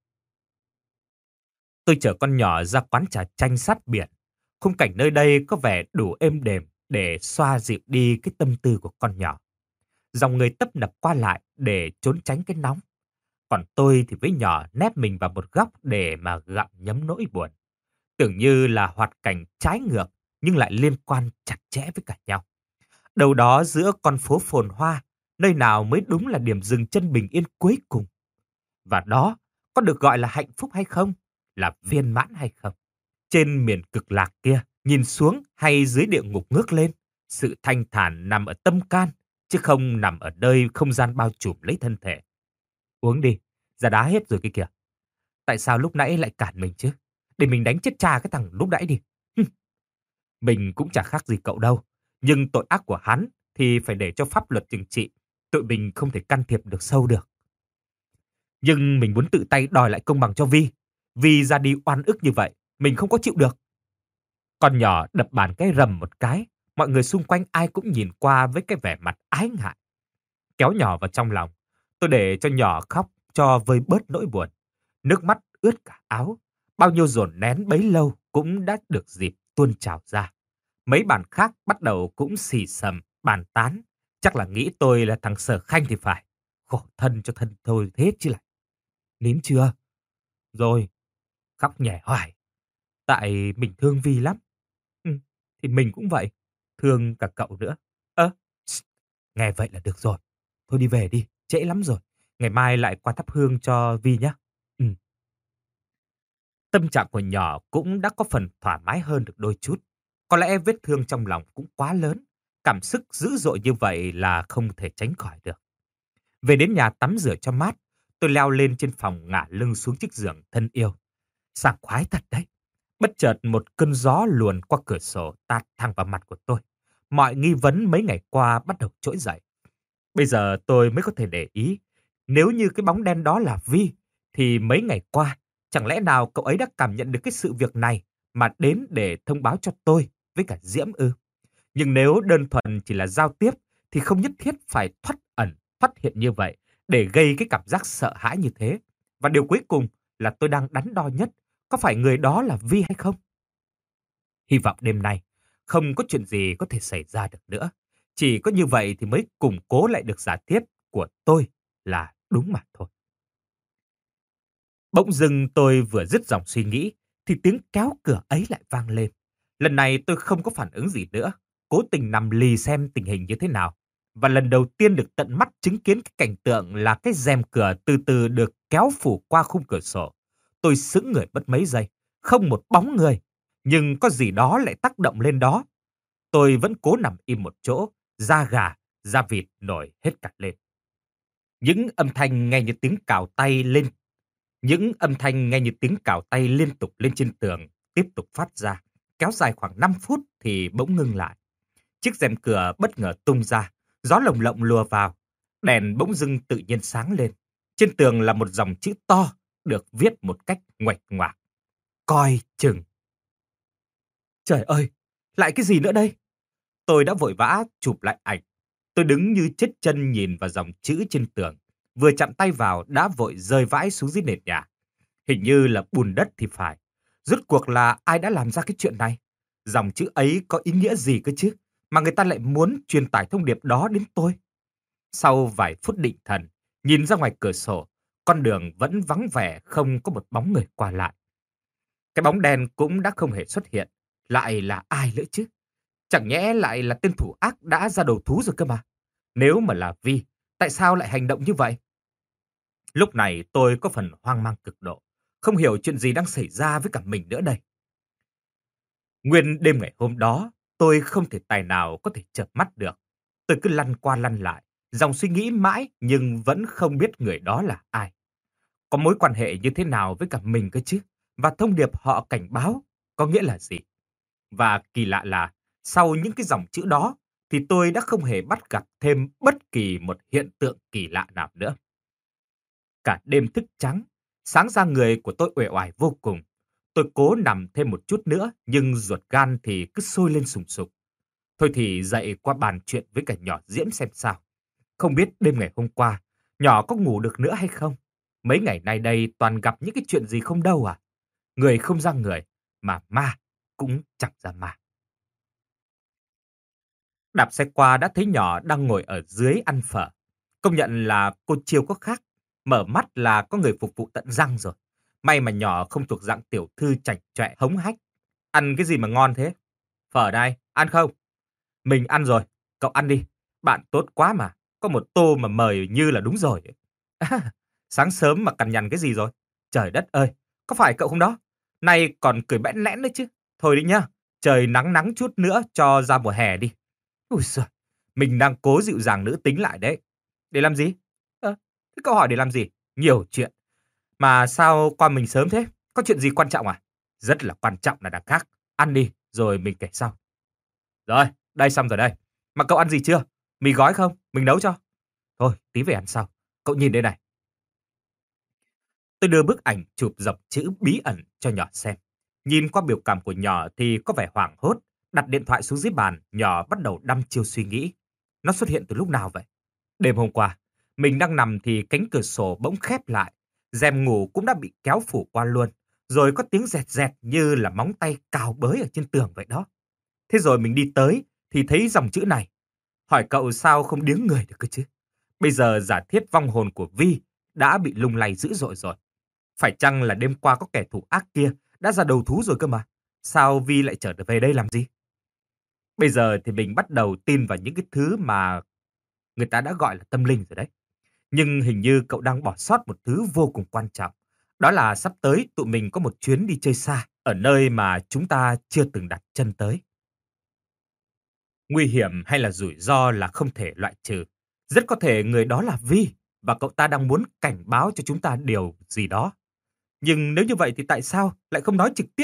Tôi chở con nhỏ ra quán trà chanh sát biển. Khung cảnh nơi đây có vẻ đủ êm đềm để xoa dịu đi cái tâm tư của con nhỏ. Dòng người tấp nập qua lại để trốn tránh cái nóng. Còn tôi thì với nhỏ nép mình vào một góc để mà gặm nhấm nỗi buồn. Tưởng như là hoạt cảnh trái ngược nhưng lại liên quan chặt chẽ với cả nhau. Đâu đó giữa con phố phồn hoa, nơi nào mới đúng là điểm dừng chân bình yên cuối cùng. Và đó có được gọi là hạnh phúc hay không? Là viên mãn hay không? Trên miền cực lạc kia, nhìn xuống hay dưới địa ngục ngước lên, sự thanh thản nằm ở tâm can, chứ không nằm ở nơi không gian bao trùm lấy thân thể. Uống đi, ra đá hết rồi kia kìa. Tại sao lúc nãy lại cản mình chứ? Để mình đánh chết cha cái thằng lúc nãy đi. Mình cũng chả khác gì cậu đâu. Nhưng tội ác của hắn thì phải để cho pháp luật trừng trị. Tụi mình không thể can thiệp được sâu được. Nhưng mình muốn tự tay đòi lại công bằng cho Vi. Vi ra đi oan ức như vậy, mình không có chịu được. Con nhỏ đập bàn cái rầm một cái. Mọi người xung quanh ai cũng nhìn qua với cái vẻ mặt ái ngại. Kéo nhỏ vào trong lòng. Tôi để cho nhỏ khóc cho vơi bớt nỗi buồn. Nước mắt ướt cả áo. Bao nhiêu dồn nén bấy lâu cũng đã được dịp tuôn trào ra. Mấy bàn khác bắt đầu cũng xì xầm, bàn tán. Chắc là nghĩ tôi là thằng Sở Khanh thì phải. Khổ thân cho thân thôi thế chứ lại. Nín chưa? Rồi, khóc nhè hoài. Tại mình thương Vi lắm. Thì mình cũng vậy. Thương cả cậu nữa. Nghe vậy là được rồi. Thôi đi về đi, trễ lắm rồi. Ngày mai lại qua thắp hương cho Vi nhé. Ừ. Tâm trạng của nhỏ cũng đã có phần thoải mái hơn được đôi chút. Có lẽ vết thương trong lòng cũng quá lớn. Cảm xúc dữ dội như vậy là không thể tránh khỏi được. Về đến nhà tắm rửa cho mát, tôi leo lên trên phòng ngả lưng xuống chiếc giường thân yêu. Sảng khoái thật đấy. Bất chợt một cơn gió luồn qua cửa sổ tạt thẳng vào mặt của tôi. Mọi nghi vấn mấy ngày qua bắt đầu trỗi dậy. Bây giờ tôi mới có thể để ý. Nếu như cái bóng đen đó là Vi, thì mấy ngày qua, chẳng lẽ nào cậu ấy đã cảm nhận được cái sự việc này mà đến để thông báo cho tôi với cả Diễm ư? Nhưng nếu đơn thuần chỉ là giao tiếp thì không nhất thiết phải thoắt ẩn, thoát hiện như vậy để gây cái cảm giác sợ hãi như thế. Và điều cuối cùng là tôi đang đắn đo nhất, có phải người đó là Vi hay không? Hy vọng đêm nay không có chuyện gì có thể xảy ra được nữa. Chỉ có như vậy thì mới củng cố lại được giả thiết của tôi là đúng mà thôi. Bỗng dưng tôi vừa dứt dòng suy nghĩ thì tiếng kéo cửa ấy lại vang lên. Lần này tôi không có phản ứng gì nữa, cố tình nằm lì xem tình hình như thế nào. Và lần đầu tiên được tận mắt chứng kiến cái cảnh tượng là cái rèm cửa từ từ được kéo phủ qua khung cửa sổ. Tôi sững người mất mấy giây, không một bóng người, nhưng có gì đó lại tác động lên đó. Tôi vẫn cố nằm im một chỗ, da gà, da vịt nổi hết cả lên. Những âm thanh nghe như tiếng cào tay lên những âm thanh nghe như tiếng cào tay liên tục lên trên tường tiếp tục phát ra, kéo dài khoảng 5 phút thì bỗng ngưng lại. Chiếc rèm cửa bất ngờ tung ra, gió lồng lộng lùa vào, đèn bỗng dưng tự nhiên sáng lên. Trên tường là một dòng chữ to được viết một cách nguệch ngoạc: coi chừng. Trời ơi, lại cái gì nữa đây? Tôi đã vội vã chụp lại ảnh. Tôi đứng như chết chân nhìn vào dòng chữ trên tường, vừa chạm tay vào đã vội rơi vãi xuống dưới nền nhà. Hình như là bùn đất thì phải. Rốt cuộc là ai đã làm ra cái chuyện này? Dòng chữ ấy có ý nghĩa gì cơ chứ? Mà người ta lại muốn truyền tải thông điệp đó đến tôi. Sau vài phút định thần, nhìn ra ngoài cửa sổ, con đường vẫn vắng vẻ không có một bóng người qua lại. Cái bóng đen cũng đã không hề xuất hiện. Lại là ai nữa chứ? Chẳng nhẽ lại là tên thủ ác đã ra đầu thú rồi cơ mà. Nếu mà là Vi, tại sao lại hành động như vậy? Lúc này tôi có phần hoang mang cực độ, không hiểu chuyện gì đang xảy ra với cả mình nữa đây. Nguyên đêm ngày hôm đó, tôi không thể tài nào có thể chợp mắt được. Tôi cứ lăn qua lăn lại, dòng suy nghĩ mãi nhưng vẫn không biết người đó là ai. Có mối quan hệ như thế nào với cả mình cơ chứ? Và thông điệp họ cảnh báo có nghĩa là gì? Và kỳ lạ là sau những cái dòng chữ đó thì tôi đã không hề bắt gặp thêm bất kỳ một hiện tượng kỳ lạ nào nữa. Cả đêm thức trắng, sáng ra người của tôi uể oải vô cùng. Tôi cố nằm thêm một chút nữa, nhưng ruột gan thì cứ sôi lên sùng sục. Thôi thì dậy qua bàn chuyện với cả nhỏ Diễm xem sao. Không biết đêm ngày hôm qua, nhỏ có ngủ được nữa hay không? Mấy ngày nay đây toàn gặp những cái chuyện gì không đâu à? Người không ra người, mà ma cũng chẳng ra ma. Đạp xe qua đã thấy nhỏ đang ngồi ở dưới ăn phở. Công nhận là cô chiêu có khác. Mở mắt là có người phục vụ tận răng rồi. May mà nhỏ không thuộc dạng tiểu thư chảnh chọe hống hách. Ăn cái gì mà ngon thế? Phở đây, ăn không? Mình ăn rồi, cậu ăn đi. Bạn tốt quá mà, có một tô mà mời như là đúng rồi. À, sáng sớm mà cằn nhằn cái gì rồi? Trời đất ơi, có phải cậu không đó? Nay còn cười bẽn lẽn đấy chứ. Thôi đi nhá, trời nắng nắng chút nữa cho ra mùa hè đi. Ui giời, mình đang cố dịu dàng nữ tính lại đấy. Để làm gì? Thế cậu hỏi để làm gì? Nhiều chuyện. Mà sao qua mình sớm thế? Có chuyện gì quan trọng à? Rất là quan trọng là đằng khác. Ăn đi, rồi mình kể sau. Rồi, đây xong rồi đây. Mà cậu ăn gì chưa? Mì gói không? Mình nấu cho. Thôi, tí về ăn sau. Cậu nhìn đây này. Tôi đưa bức ảnh chụp dòng chữ bí ẩn cho nhỏ xem. Nhìn qua biểu cảm của nhỏ thì có vẻ hoảng hốt. Đặt điện thoại xuống dưới bàn, nhỏ bắt đầu đăm chiêu suy nghĩ. Nó xuất hiện từ lúc nào vậy? Đêm hôm qua, mình đang nằm thì cánh cửa sổ bỗng khép lại. Rèm ngủ cũng đã bị kéo phủ qua luôn. Rồi có tiếng rẹt rẹt như là móng tay cào bới ở trên tường vậy đó. Thế rồi mình đi tới thì thấy dòng chữ này. Hỏi cậu sao không điếng người được cơ chứ? Bây giờ giả thiết vong hồn của Vi đã bị lung lay dữ dội rồi. Phải chăng là đêm qua có kẻ thủ ác kia đã ra đầu thú rồi cơ mà? Sao Vi lại trở về đây làm gì? Bây giờ thì mình bắt đầu tin vào những cái thứ mà người ta đã gọi là tâm linh rồi đấy. Nhưng hình như cậu đang bỏ sót một thứ vô cùng quan trọng. Đó là sắp tới tụi mình có một chuyến đi chơi xa, ở nơi mà chúng ta chưa từng đặt chân tới. Nguy hiểm hay là rủi ro là không thể loại trừ. Rất có thể người đó là Vi, và cậu ta đang muốn cảnh báo cho chúng ta điều gì đó. Nhưng nếu như vậy thì tại sao lại không nói trực tiếp,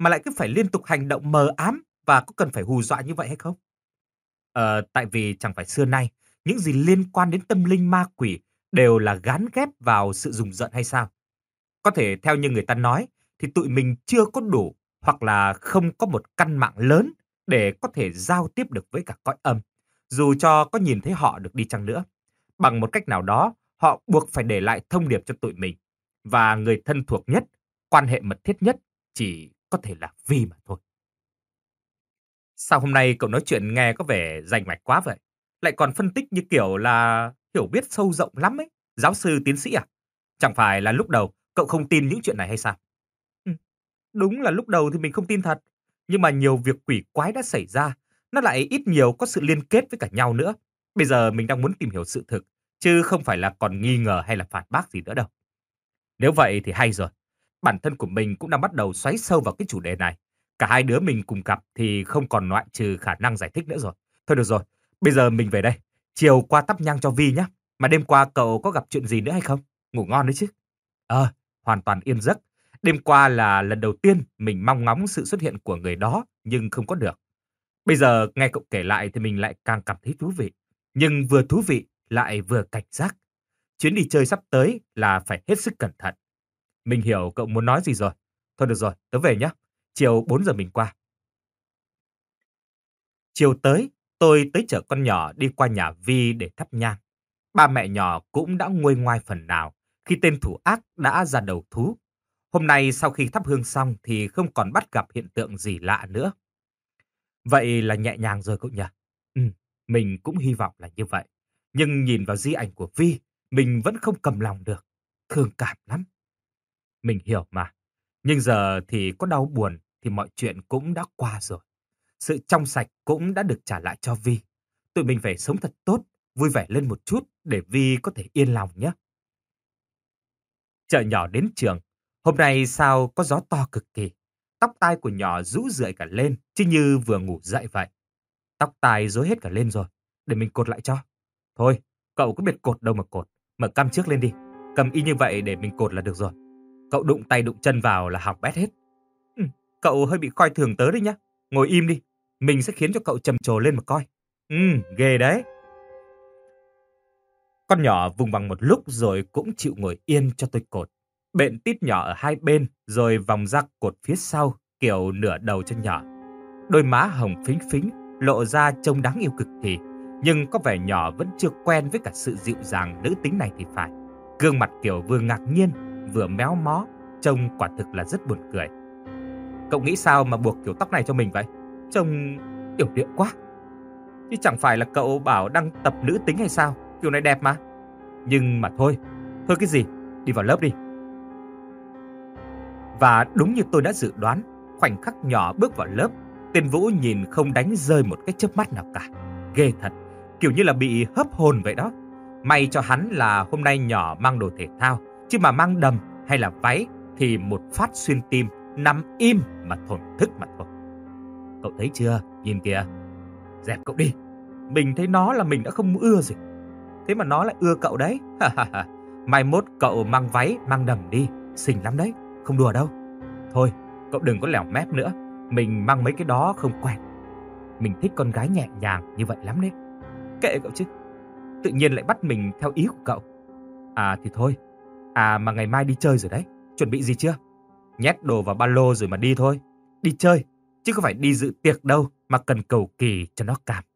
mà lại cứ phải liên tục hành động mờ ám và có cần phải hù dọa như vậy hay không? Tại vì chẳng phải xưa nay, những gì liên quan đến tâm linh ma quỷ đều là gán ghép vào sự rùng rợn hay sao? Có thể theo như người ta nói thì tụi mình chưa có đủ hoặc là không có một căn mạng lớn để có thể giao tiếp được với cả cõi âm, dù cho có nhìn thấy họ được đi chăng nữa. Bằng một cách nào đó, họ buộc phải để lại thông điệp cho tụi mình. Và người thân thuộc nhất, quan hệ mật thiết nhất chỉ có thể là Vi mà thôi. Sao hôm nay cậu nói chuyện nghe có vẻ rành mạch quá vậy? Lại còn phân tích như kiểu là hiểu biết sâu rộng lắm ấy. Giáo sư tiến sĩ à? Chẳng phải là lúc đầu cậu không tin những chuyện này hay sao? Ừ, đúng là lúc đầu thì mình không tin thật. Nhưng mà nhiều việc quỷ quái đã xảy ra, nó lại ít nhiều có sự liên kết với cả nhau nữa. Bây giờ mình đang muốn tìm hiểu sự thực, chứ không phải là còn nghi ngờ hay là phản bác gì nữa đâu. Nếu vậy thì hay rồi. Bản thân của mình cũng đang bắt đầu xoáy sâu vào cái chủ đề này. Cả hai đứa mình cùng gặp thì không còn loại trừ khả năng giải thích nữa rồi. Thôi được rồi, bây giờ mình về đây. Chiều qua thắp nhang cho Vi nhé. Mà đêm qua cậu có gặp chuyện gì nữa hay không? Ngủ ngon đấy chứ. Hoàn toàn yên giấc. Đêm qua là lần đầu tiên mình mong ngóng sự xuất hiện của người đó nhưng không có được. Bây giờ nghe cậu kể lại thì mình lại càng cảm thấy thú vị. Nhưng vừa thú vị lại vừa cảnh giác. Chuyến đi chơi sắp tới là phải hết sức cẩn thận. Mình hiểu cậu muốn nói gì rồi. Thôi được rồi, tớ về nhé. Chiều 4 giờ mình qua. Chiều tới, tôi tới chở con nhỏ đi qua nhà Vi để thắp nhang. Ba mẹ nhỏ cũng đã nguôi ngoai phần nào khi tên thủ ác đã ra đầu thú. Hôm nay sau khi thắp hương xong thì không còn bắt gặp hiện tượng gì lạ nữa. Vậy là nhẹ nhàng rồi cậu nhỉ? Ừ, mình cũng hy vọng là như vậy. Nhưng nhìn vào di ảnh của Vi, mình vẫn không cầm lòng được. Thương cảm lắm. Mình hiểu mà. Nhưng giờ thì có đau buồn thì mọi chuyện cũng đã qua rồi. Sự trong sạch cũng đã được trả lại cho Vi. Tụi mình phải sống thật tốt, vui vẻ lên một chút để Vi có thể yên lòng nhé. Chợ nhỏ đến trường. Hôm nay sao có gió to cực kỳ. Tóc tai của nhỏ rũ rượi cả lên, chứ như vừa ngủ dậy vậy. Tóc tai rối hết cả lên rồi. Để mình cột lại cho. Thôi, cậu có biết cột đâu mà cột. Mở căm trước lên đi. Cầm y như vậy để mình cột là được rồi. Cậu đụng tay đụng chân vào là hỏng bét hết. Ừ, cậu hơi bị coi thường tớ đấy nhá. Ngồi im đi. Mình sẽ khiến cho cậu trầm trồ lên mà coi. Ghê đấy. Con nhỏ vùng vằng một lúc rồi cũng chịu ngồi yên cho tôi cột. Bện tít nhỏ ở hai bên rồi vòng ra cột phía sau kiểu nửa đầu cho nhỏ. Đôi má hồng phính phính lộ ra trông đáng yêu cực kỳ. Nhưng có vẻ nhỏ vẫn chưa quen với cả sự dịu dàng nữ tính này thì phải. Gương mặt kiểu vừa ngạc nhiên vừa méo mó, trông quả thực là rất buồn cười. Cậu nghĩ sao mà buộc kiểu tóc này cho mình vậy? Trông yểu điệu quá. Chứ chẳng phải là cậu bảo đang tập nữ tính hay sao? Kiểu này đẹp mà. Nhưng mà thôi, thôi cái gì, đi vào lớp đi. Và đúng như tôi đã dự đoán, khoảnh khắc nhỏ bước vào lớp, tên Vũ nhìn không đánh rơi một cái chớp mắt nào cả. Ghê thật, kiểu như là bị hớp hồn vậy đó. May cho hắn là hôm nay nhỏ mang đồ thể thao, chứ mà mang đầm hay là váy thì một phát xuyên tim, nằm im mà thổn thức mà thôi. Cậu thấy chưa, nhìn kìa. Dẹp cậu đi. Mình thấy nó là mình đã không ưa rồi. Thế mà nó lại ưa cậu đấy. Mai mốt cậu mang váy, mang đầm đi. Xinh lắm đấy, không đùa đâu. Thôi, cậu đừng có lèo mép nữa. Mình mang mấy cái đó không quen. Mình thích con gái nhẹ nhàng như vậy lắm đấy. Kệ cậu chứ. Tự nhiên lại bắt mình theo ý của cậu. À thì thôi. À mà ngày mai đi chơi rồi đấy. Chuẩn bị gì chưa? Nhét đồ vào ba lô rồi mà đi thôi. Đi chơi, chứ không phải đi dự tiệc đâu mà cần cầu kỳ cho nó cảm.